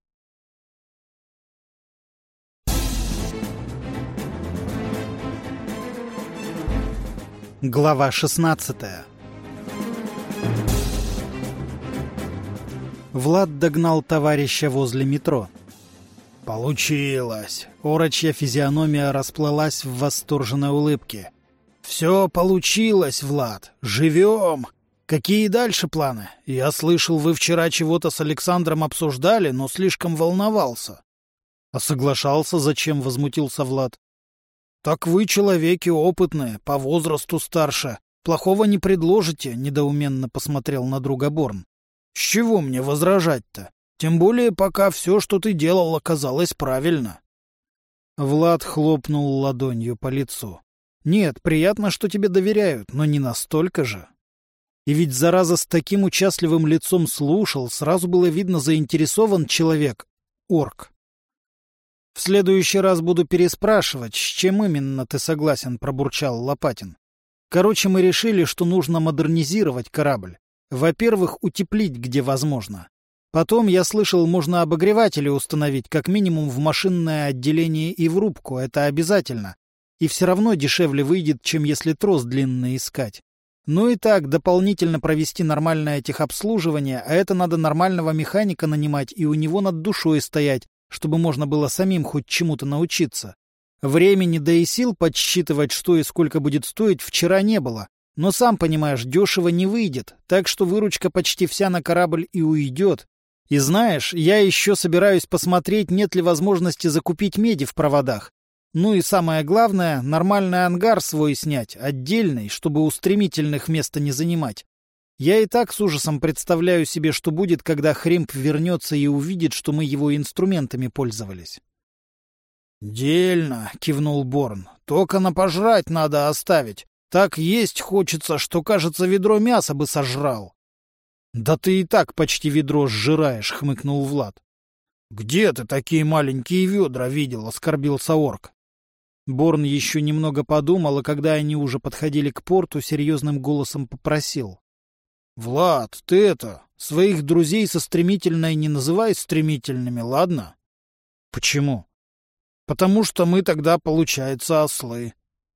Глава 16. Влад догнал товарища возле метро. «Получилось!» Орочья физиономия расплылась в восторженной улыбке. «Все получилось, Влад! Живем! Какие дальше планы? Я слышал, вы вчера чего-то с Александром обсуждали, но слишком волновался». «А соглашался, зачем?» — возмутился Влад. «Так вы человеки опытные, по возрасту старше. Плохого не предложите», — недоуменно посмотрел на друга Борн. «С чего мне возражать-то? Тем более, пока все, что ты делал, оказалось правильно». Влад хлопнул ладонью по лицу. «Нет, приятно, что тебе доверяют, но не настолько же». И ведь, зараза, с таким участливым лицом слушал, сразу было видно, заинтересован человек. Орк. «В следующий раз буду переспрашивать, с чем именно ты согласен», — пробурчал Лопатин. «Короче, мы решили, что нужно модернизировать корабль. Во-первых, утеплить, где возможно. Потом, я слышал, можно обогреватели установить как минимум в машинное отделение и в рубку, это обязательно. И все равно дешевле выйдет, чем если трос длинный искать. Ну и так, дополнительно провести нормальное техобслуживание, а это надо нормального механика нанимать и у него над душой стоять, чтобы можно было самим хоть чему-то научиться. Времени, да и сил подсчитывать, что и сколько будет стоить, вчера не было. Но сам понимаешь, дешево не выйдет, так что выручка почти вся на корабль и уйдет. И знаешь, я еще собираюсь посмотреть, нет ли возможности закупить меди в проводах. Ну и самое главное, нормальный ангар свой снять, отдельный, чтобы у стремительных места не занимать. Я и так с ужасом представляю себе, что будет, когда Хримп вернется и увидит, что мы его инструментами пользовались. «Дельно», — кивнул Борн, — «только на пожрать надо оставить. Так есть хочется, что, кажется, ведро мяса бы сожрал». «Да ты и так почти ведро сжираешь», — хмыкнул Влад. «Где ты такие маленькие ведра видел?» — оскорбился орк. Борн еще немного подумал, и когда они уже подходили к порту, серьезным голосом попросил. «Влад, ты своих друзей со стремительной не называй стремительными, ладно?» «Почему?» «Потому что мы тогда, получается, ослы».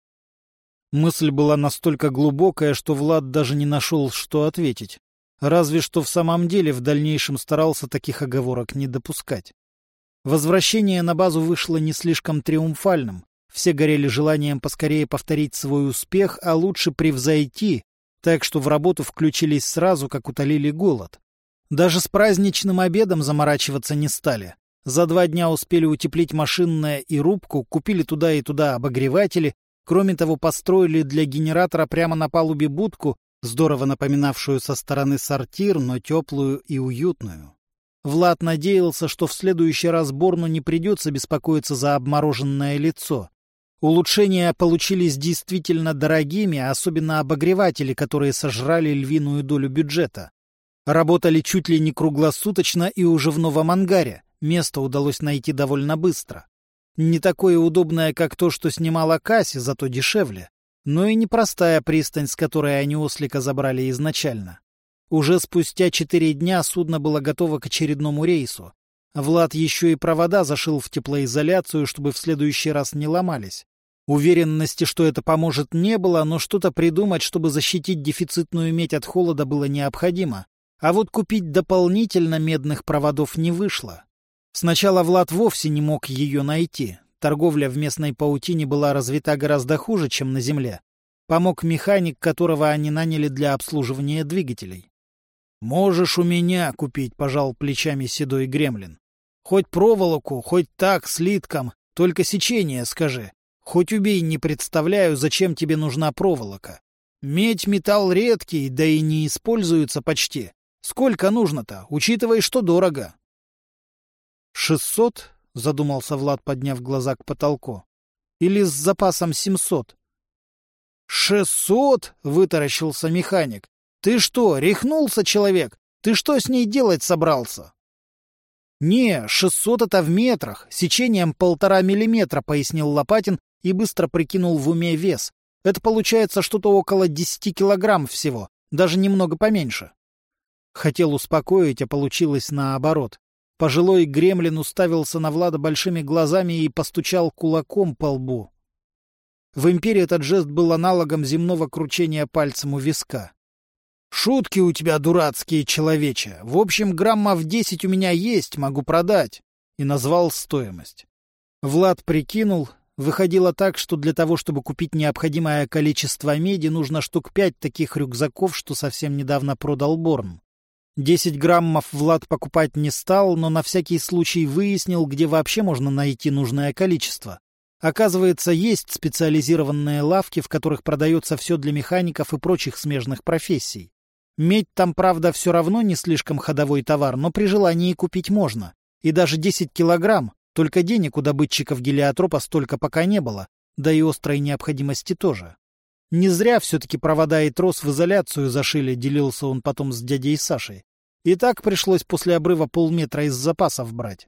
Мысль была настолько глубокая, что Влад даже не нашел, что ответить. Разве что в самом деле в дальнейшем старался таких оговорок не допускать. Возвращение на базу вышло не слишком триумфальным. Все горели желанием поскорее повторить свой успех, а лучше превзойти, так что в работу включились сразу, как утолили голод. Даже с праздничным обедом заморачиваться не стали. За 2 дня успели утеплить машинное и рубку, купили туда и туда обогреватели, кроме того, построили для генератора прямо на палубе будку, здорово напоминавшую со стороны сортир, но теплую и уютную. Влад надеялся, что в следующий раз Борну не придется беспокоиться за обмороженное лицо. Улучшения получились действительно дорогими, особенно обогреватели, которые сожрали львиную долю бюджета. Работали чуть ли не круглосуточно и уже в новом ангаре. Место удалось найти довольно быстро. Не такое удобное, как то, что снимала Касси, зато дешевле. Но и непростая пристань, с которой они ослика забрали изначально. Уже спустя 4 дня судно было готово к очередному рейсу. Влад еще и провода зашил в теплоизоляцию, чтобы в следующий раз не ломались. Уверенности, что это поможет, не было, но что-то придумать, чтобы защитить дефицитную медь от холода, было необходимо. А вот купить дополнительно медных проводов не вышло. Сначала Влад вовсе не мог ее найти. Торговля в местной паутине была развита гораздо хуже, чем на земле. Помог механик, которого они наняли для обслуживания двигателей. «Можешь у меня купить», — пожал плечами седой гремлин. «Хоть проволоку, хоть так, слитком, только сечение скажи. Хоть убей, не представляю, зачем тебе нужна проволока. Медь — металл редкий, да и не используется почти. Сколько нужно-то, учитывая, что дорого?» 600, — задумался Влад, подняв глаза к потолку. «Или с запасом 700?» 600? — вытаращился механик. «Ты что, рехнулся, человек? Ты что с ней делать собрался?» «Не, 600 — это в метрах, сечением 1,5 миллиметра», — пояснил Лопатин и быстро прикинул в уме вес. «Это получается что-то около 10 килограмм всего, даже немного поменьше». Хотел успокоить, а получилось наоборот. Пожилой гремлин уставился на Влада большими глазами и постучал кулаком по лбу. В империи этот жест был аналогом земного кручения пальцем у виска. «Шутки у тебя дурацкие, человече. В общем, граммов 10 у меня есть, могу продать». И назвал стоимость. Влад прикинул. Выходило так, что для того, чтобы купить необходимое количество меди, нужно штук 5 таких рюкзаков, что совсем недавно продал Борн. 10 граммов Влад покупать не стал, но на всякий случай выяснил, где вообще можно найти нужное количество. Оказывается, есть специализированные лавки, в которых продается все для механиков и прочих смежных профессий. Медь там, правда, все равно не слишком ходовой товар, но при желании купить можно. И даже 10 килограмм. Только денег у добытчиков гелиотропа столько пока не было, да и острой необходимости тоже. Не зря все-таки провода и трос в изоляцию зашили, делился он потом с дядей Сашей. И так пришлось после обрыва полметра из запасов брать.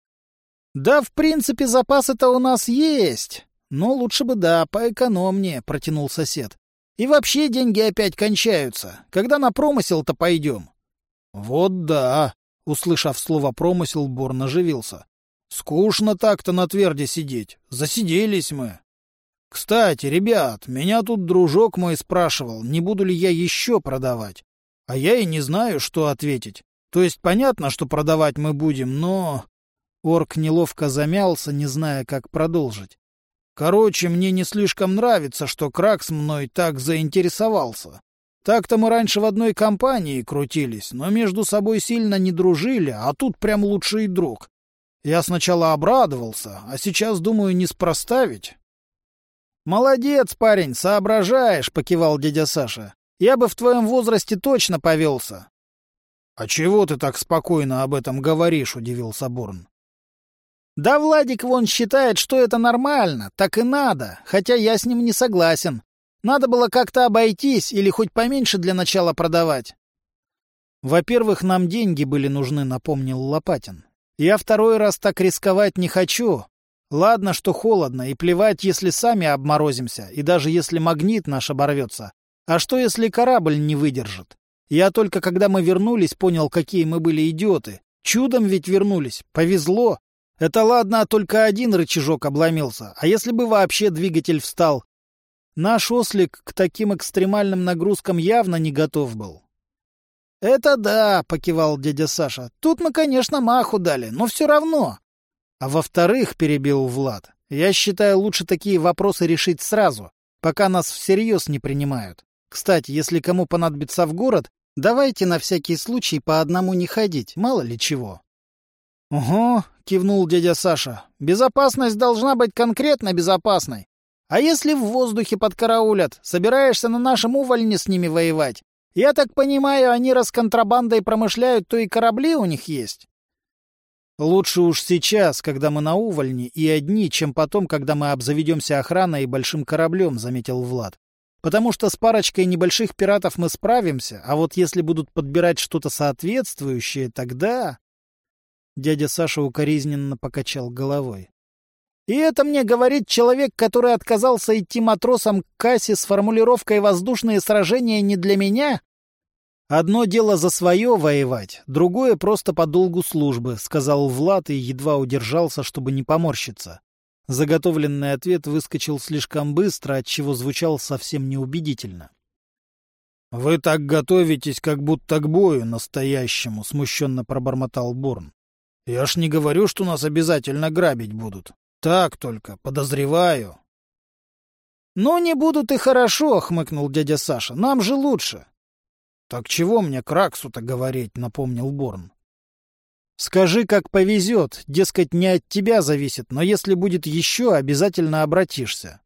«Да, в принципе, запасы-то у нас есть. Но лучше бы, да, поэкономнее», — протянул сосед. «И вообще деньги опять кончаются. Когда на промысел-то пойдем?» «Вот да», — услышав слово «промысел», Борн оживился. «Скучно так-то на тверде сидеть. Засиделись мы. Кстати, ребят, меня тут дружок мой спрашивал, не буду ли я еще продавать. А я и не знаю, что ответить. То есть понятно, что продавать мы будем, но...» Орк неловко замялся, не зная, как продолжить. «Короче, мне не слишком нравится, что Кракс мной так заинтересовался. Так-то мы раньше в одной компании крутились, но между собой сильно не дружили, а тут прям лучший друг. Я сначала обрадовался, а сейчас думаю, неспроста ведь». «Молодец, парень, соображаешь», — покивал дядя Саша. «Я бы в твоем возрасте точно повелся». «А чего ты так спокойно об этом говоришь?» — удивился Борн. «Да Владик вон считает, что это нормально, так и надо, хотя я с ним не согласен. Надо было как-то обойтись или хоть поменьше для начала продавать». «Во-первых, нам деньги были нужны», — напомнил Лопатин. «Я второй раз так рисковать не хочу. Ладно, что холодно, и плевать, если сами обморозимся, и даже если магнит наш оборвется. А что, если корабль не выдержит? Я только когда мы вернулись, понял, какие мы были идиоты. Чудом ведь вернулись, повезло. Это ладно, только один рычажок обломился, а если бы вообще двигатель встал? Наш ослик к таким экстремальным нагрузкам явно не готов был». «Это да», — покивал дядя Саша. «Тут мы, конечно, маху дали, но все равно». «А во-вторых, — перебил Влад, — я считаю, лучше такие вопросы решить сразу, пока нас всерьез не принимают. Кстати, если кому понадобится в город, давайте на всякий случай по одному не ходить, мало ли чего». «Угу», — кивнул дядя Саша. «Безопасность должна быть конкретно безопасной. А если в воздухе подкараулят, собираешься на нашем увольне с ними воевать? Я так понимаю, они раз контрабандой промышляют, то и корабли у них есть». «Лучше уж сейчас, когда мы на увольне и одни, чем потом, когда мы обзаведемся охраной и большим кораблем», — заметил Влад. «Потому что с парочкой небольших пиратов мы справимся, а вот если будут подбирать что-то соответствующее, тогда...» Дядя Саша укоризненно покачал головой. «И это мне говорит человек, который отказался идти матросом к кассе с формулировкой «воздушные сражения не для меня»?» «Одно дело за свое воевать, другое просто по долгу службы», — сказал Влад и едва удержался, чтобы не поморщиться. Заготовленный ответ выскочил слишком быстро, отчего звучал совсем неубедительно. «Вы так готовитесь, как будто к бою настоящему», — смущенно пробормотал Борн. «Я ж не говорю, что нас обязательно грабить будут. Так только, подозреваю». «Ну, не будут и хорошо», — хмыкнул дядя Саша. «Нам же лучше». «Так чего мне Краксу-то говорить?» — напомнил Борн. «Скажи, как повезет. Дескать, не от тебя зависит, но если будет еще, обязательно обратишься».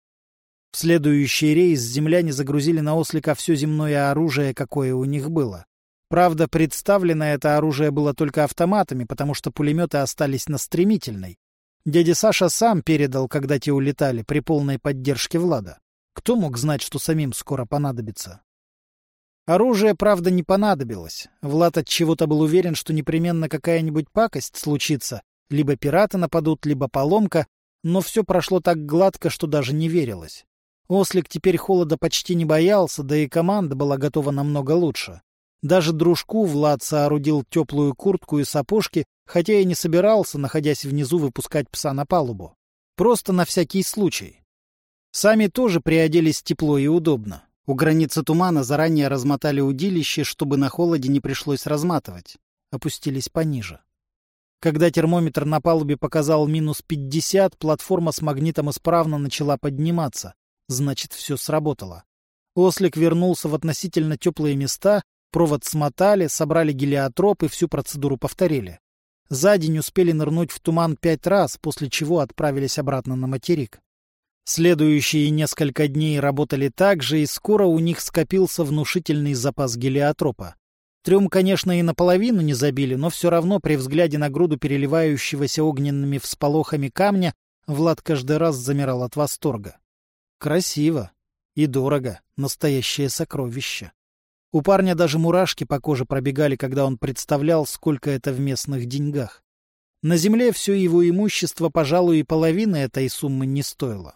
В следующий рейс земляне загрузили на ослика все земное оружие, какое у них было. Правда, представлено это оружие было только автоматами, потому что пулеметы остались на стремительной. Дядя Саша сам передал, когда те улетали, при полной поддержке Влада. Кто мог знать, что самим скоро понадобится? Оружие, правда, не понадобилось. Влад от чего-то был уверен, что непременно какая-нибудь пакость случится. Либо пираты нападут, либо поломка. Но все прошло так гладко, что даже не верилось. Ослик теперь холода почти не боялся, да и команда была готова намного лучше. Даже дружку Влад соорудил теплую куртку и сапожки, хотя и не собирался, находясь внизу, выпускать пса на палубу. Просто на всякий случай. Сами тоже приоделись тепло и удобно. У границы тумана заранее размотали удилище, чтобы на холоде не пришлось разматывать. Опустились пониже. Когда термометр на палубе показал -50, платформа с магнитом исправно начала подниматься. Значит, все сработало. Ослик вернулся в относительно теплые места, провод смотали, собрали гелиотроп и всю процедуру повторили. За день успели нырнуть в туман 5 раз, после чего отправились обратно на материк. Следующие несколько дней работали так же, и скоро у них скопился внушительный запас гелиотропа. Трюм, конечно, и наполовину не забили, но все равно при взгляде на груду переливающегося огненными всполохами камня Влад каждый раз замирал от восторга. Красиво и дорого, настоящее сокровище. У парня даже мурашки по коже пробегали, когда он представлял, сколько это в местных деньгах. На земле все его имущество, пожалуй, и половины этой суммы не стоило.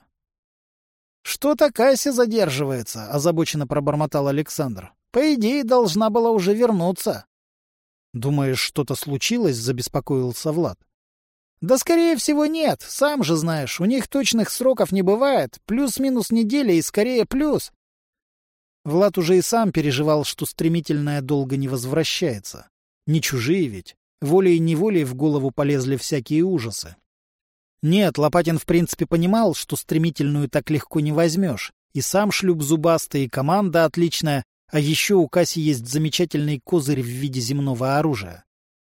— Что-то Кася задерживается, — озабоченно пробормотал Александр. — По идее, должна была уже вернуться. — Думаешь, что-то случилось? — забеспокоился Влад. — Да, скорее всего, нет. Сам же знаешь, у них точных сроков не бывает. Плюс-минус неделя и скорее плюс. Влад уже и сам переживал, что стремительное долго не возвращается. Не чужие ведь. Волей-неволей в голову полезли всякие ужасы. Нет, Лопатин в принципе понимал, что стремительную так легко не возьмешь. И сам шлюп зубастый, и команда отличная, а еще у Каси есть замечательный козырь в виде земного оружия.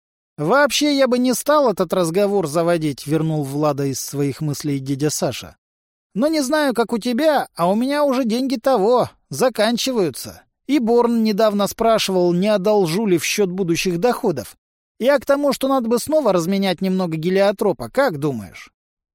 «Вообще я бы не стал этот разговор заводить», — вернул Влада из своих мыслей дядя Саша. «Но не знаю, как у тебя, а у меня уже деньги того, заканчиваются. И Борн недавно спрашивал, не одолжу ли в счет будущих доходов. Я к тому, что надо бы снова разменять немного гелиотропа, как думаешь?»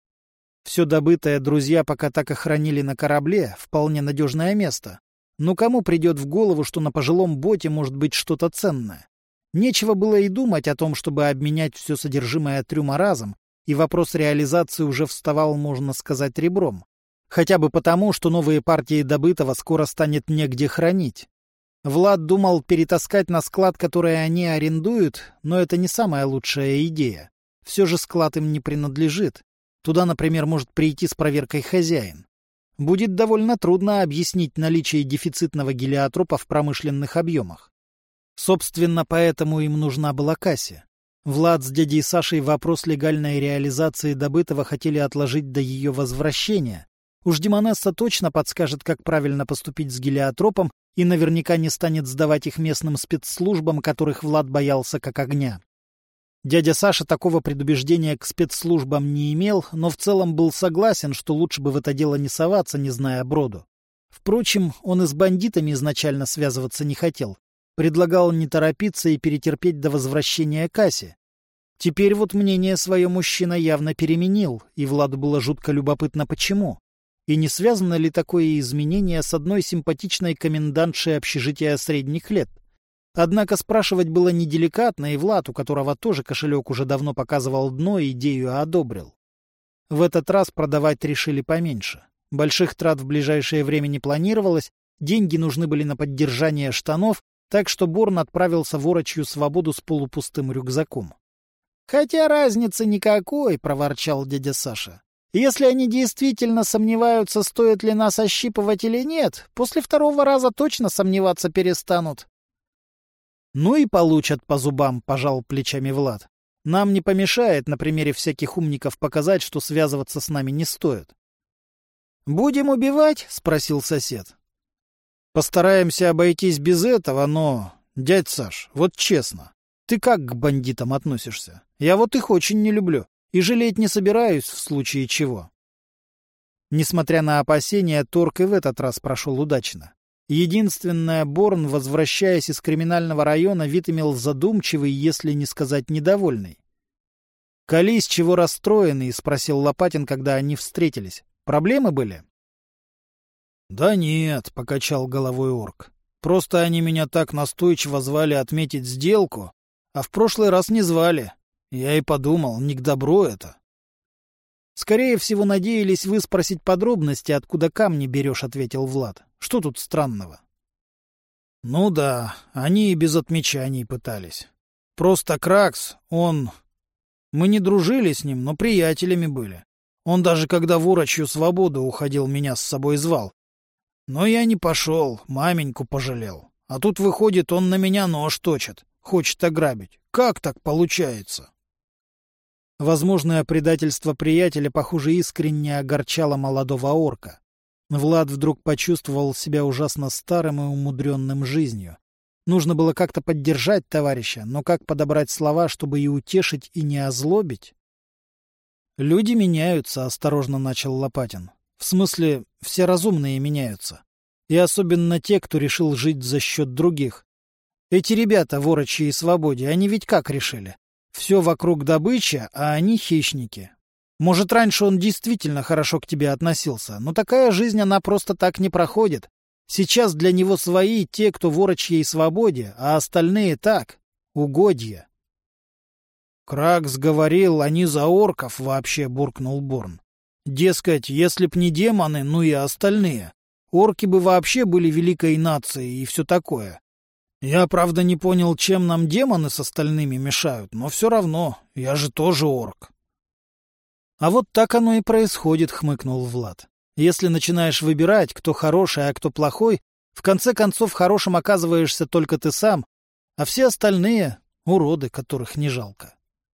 Все добытое друзья пока так и хранили на корабле, вполне надежное место. Но кому придет в голову, что на пожилом боте может быть что-то ценное? Нечего было и думать о том, чтобы обменять все содержимое трюма разом, и вопрос реализации уже вставал, можно сказать, ребром. Хотя бы потому, что новые партии добытого скоро станет негде хранить. Влад думал перетаскать на склад, который они арендуют, но это не самая лучшая идея. Все же склад им не принадлежит. Туда, например, может прийти с проверкой хозяин. Будет довольно трудно объяснить наличие дефицитного гелиотропа в промышленных объемах. Собственно, поэтому им нужна была Кася. Влад с дядей Сашей вопрос легальной реализации добытого хотели отложить до ее возвращения. Уж Демонесса точно подскажет, как правильно поступить с гелиотропом, и наверняка не станет сдавать их местным спецслужбам, которых Влад боялся как огня. Дядя Саша такого предубеждения к спецслужбам не имел, но в целом был согласен, что лучше бы в это дело не соваться, не зная броду. Впрочем, он и с бандитами изначально связываться не хотел. Предлагал не торопиться и перетерпеть до возвращения Касси. Теперь вот мнение свое мужчина явно переменил, и Владу было жутко любопытно почему. И не связано ли такое изменение с одной симпатичной комендантшей общежития средних лет? Однако спрашивать было неделикатно, и Влад, у которого тоже кошелек уже давно показывал дно, идею одобрил. В этот раз продавать решили поменьше. Больших трат в ближайшее время не планировалось, деньги нужны были на поддержание штанов, так что Борн отправился в орочью свободу с полупустым рюкзаком. — Хотя разницы никакой, — проворчал дядя Саша. — Если они действительно сомневаются, стоит ли нас ощипывать или нет, после второго раза точно сомневаться перестанут. — Ну и получат по зубам, — пожал плечами Влад. — Нам не помешает на примере всяких умников показать, что связываться с нами не стоит. — Будем убивать? — спросил сосед. — Постараемся обойтись без этого, но... Дядь Саш, вот честно, ты как к бандитам относишься? Я вот их очень не люблю и жалеть не собираюсь в случае чего. Несмотря на опасения, торг и в этот раз прошел удачно. Единственное, Борн, возвращаясь из криминального района, вид имел задумчивый, если не сказать недовольный. — Колись, чего расстроенный? — спросил Лопатин, когда они встретились. — Проблемы были? — Да нет, — покачал головой орк. — Просто они меня так настойчиво звали отметить сделку, а в прошлый раз не звали. Я и подумал, не к добру это. — Скорее всего, надеялись выспросить подробности, откуда камни берешь, — ответил Влад. — Что тут странного? — Ну да, они и без отмечаний пытались. Просто Кракс, он... Мы не дружили с ним, но приятелями были. Он даже когда в орочью свободу уходил, меня с собой звал. Но я не пошел, маменьку пожалел. А тут, выходит, он на меня нож точит, хочет ограбить. Как так получается? Возможное предательство приятеля, похоже, искренне огорчало молодого орка. Влад вдруг почувствовал себя ужасно старым и умудренным жизнью. Нужно было как-то поддержать товарища, но как подобрать слова, чтобы и утешить, и не озлобить? «Люди меняются», — осторожно начал Лопатин. «В смысле, все разумные меняются. И особенно те, кто решил жить за счет других. Эти ребята в Орочьей Свободе, они ведь как решили? Все вокруг добыча, а они хищники. Может, раньше он действительно хорошо к тебе относился, но такая жизнь, она просто так не проходит. Сейчас для него свои те, кто в Орочьей Свободе, а остальные так, угодья. Кракс говорил, они за орков вообще, буркнул Борн. Дескать, если б не демоны, ну и остальные. Орки бы вообще были великой нацией и все такое. Я, правда, не понял, чем нам демоны с остальными мешают, но все равно, я же тоже орк. А вот так оно и происходит, хмыкнул Влад. Если начинаешь выбирать, кто хороший, а кто плохой, в конце концов хорошим оказываешься только ты сам, а все остальные — уроды, которых не жалко.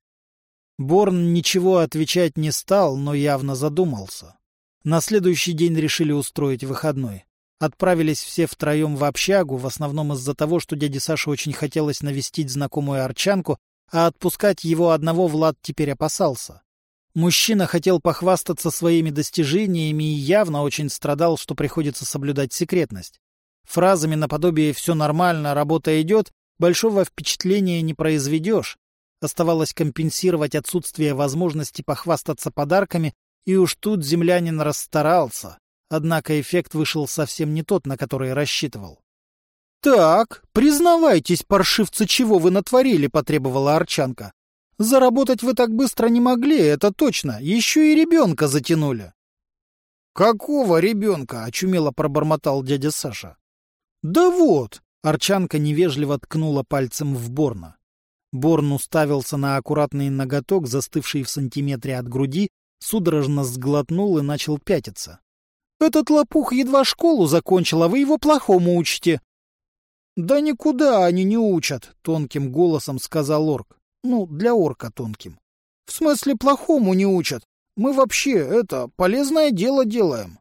Борн ничего отвечать не стал, но явно задумался. На следующий день решили устроить выходной. Отправились все втроем в общагу, в основном из-за того, что дяде Саше очень хотелось навестить знакомую арчанку, а отпускать его одного Влад теперь опасался. Мужчина хотел похвастаться своими достижениями и явно очень страдал, что приходится соблюдать секретность. Фразами наподобие «все нормально, работа идет» большого впечатления не произведешь. Оставалось компенсировать отсутствие возможности похвастаться подарками, и уж тут землянин расстарался. Однако эффект вышел совсем не тот, на который рассчитывал. — Так, признавайтесь, паршивцы, чего вы натворили, — потребовала арчанка. — Заработать вы так быстро не могли, это точно, еще и ребенка затянули. — Какого ребенка? — очумело пробормотал дядя Саша. — Да вот! — арчанка невежливо ткнула пальцем в Борна. Борн уставился на аккуратный ноготок, застывший в сантиметре от груди, судорожно сглотнул и начал пятиться. — Этот лопух едва школу закончил, а вы его плохому учите. — Да никуда они не учат, — тонким голосом сказал орк. Ну, для орка тонким. — В смысле плохому не учат. Мы вообще, полезное дело делаем.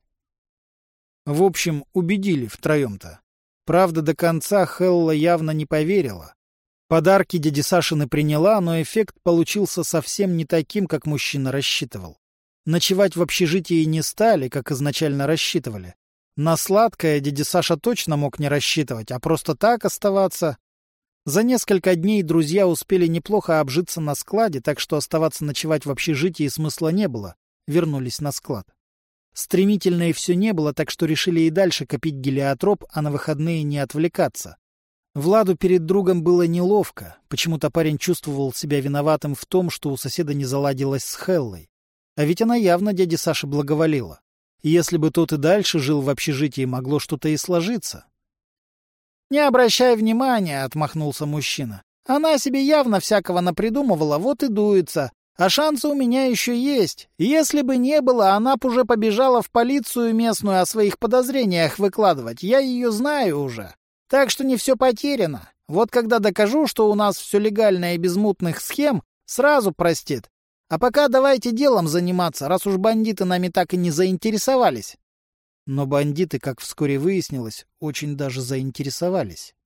В общем, убедили втроем-то. Правда, до конца Хелла явно не поверила. Подарки дяди Сашины приняла, но эффект получился совсем не таким, как мужчина рассчитывал. Ночевать в общежитии не стали, как изначально рассчитывали. На сладкое дядя Саша точно мог не рассчитывать, а просто так оставаться. За несколько дней друзья успели неплохо обжиться на складе, так что оставаться ночевать в общежитии смысла не было. Вернулись на склад. Стремительно и все не было, так что решили и дальше копить гелиотроп, а на выходные не отвлекаться. Владу перед другом было неловко. Почему-то парень чувствовал себя виноватым в том, что у соседа не заладилось с Хеллой. А ведь она явно дяде Саше благоволила. И если бы тот и дальше жил в общежитии, могло что-то и сложиться. — Не обращай внимания, — отмахнулся мужчина. — Она себе явно всякого напридумывала, вот и дуется. А шансы у меня еще есть. Если бы не было, она б уже побежала в полицию местную о своих подозрениях выкладывать. Я ее знаю уже. Так что не все потеряно. Вот когда докажу, что у нас все легально и без мутных схем, сразу простит. А пока давайте делом заниматься, раз уж бандиты нами так и не заинтересовались. Но бандиты, как вскоре выяснилось, очень даже заинтересовались.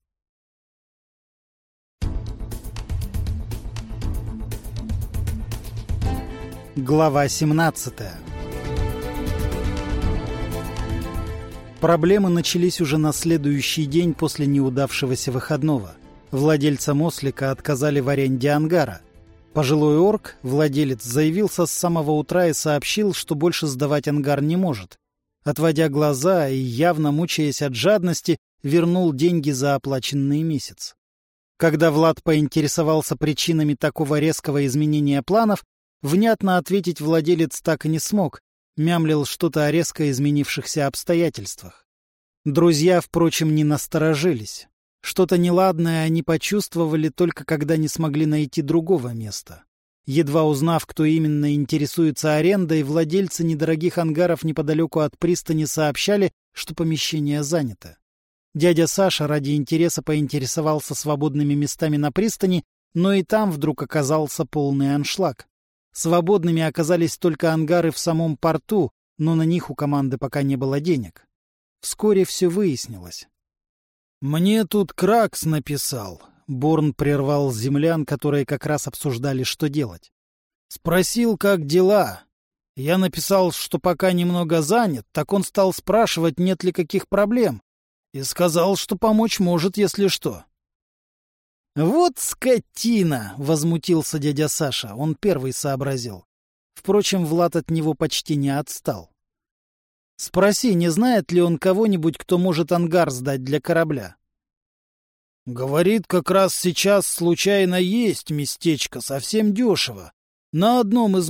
Глава 17. Проблемы начались уже на следующий день после неудавшегося выходного. Владельцам ослика отказали в аренде ангара. Пожилой орк, владелец, заявился с самого утра и сообщил, что больше сдавать ангар не может. Отводя глаза и явно мучаясь от жадности, вернул деньги за оплаченный месяц. Когда Влад поинтересовался причинами такого резкого изменения планов, внятно ответить владелец так и не смог, мямлил что-то о резко изменившихся обстоятельствах. Друзья, впрочем, не насторожились. Что-то неладное они почувствовали только когда не смогли найти другого места. Едва узнав, кто именно интересуется арендой, владельцы недорогих ангаров неподалеку от пристани сообщали, что помещение занято. Дядя Саша ради интереса поинтересовался свободными местами на пристани, но и там вдруг оказался полный аншлаг. Свободными оказались только ангары в самом порту, но на них у команды пока не было денег. Вскоре все выяснилось. «Мне тут Кракс написал», — Борн прервал землян, которые как раз обсуждали, что делать. «Спросил, как дела. Я написал, что пока немного занят, так он стал спрашивать, нет ли каких проблем, и сказал, что помочь может, если что». «Вот скотина!» — возмутился дядя Саша. Он первый сообразил. Впрочем, Влад от него почти не отстал. «Спроси, не знает ли он кого-нибудь, кто может ангар сдать для корабля?» «Говорит, как раз сейчас случайно есть местечко, совсем дешево. На одном из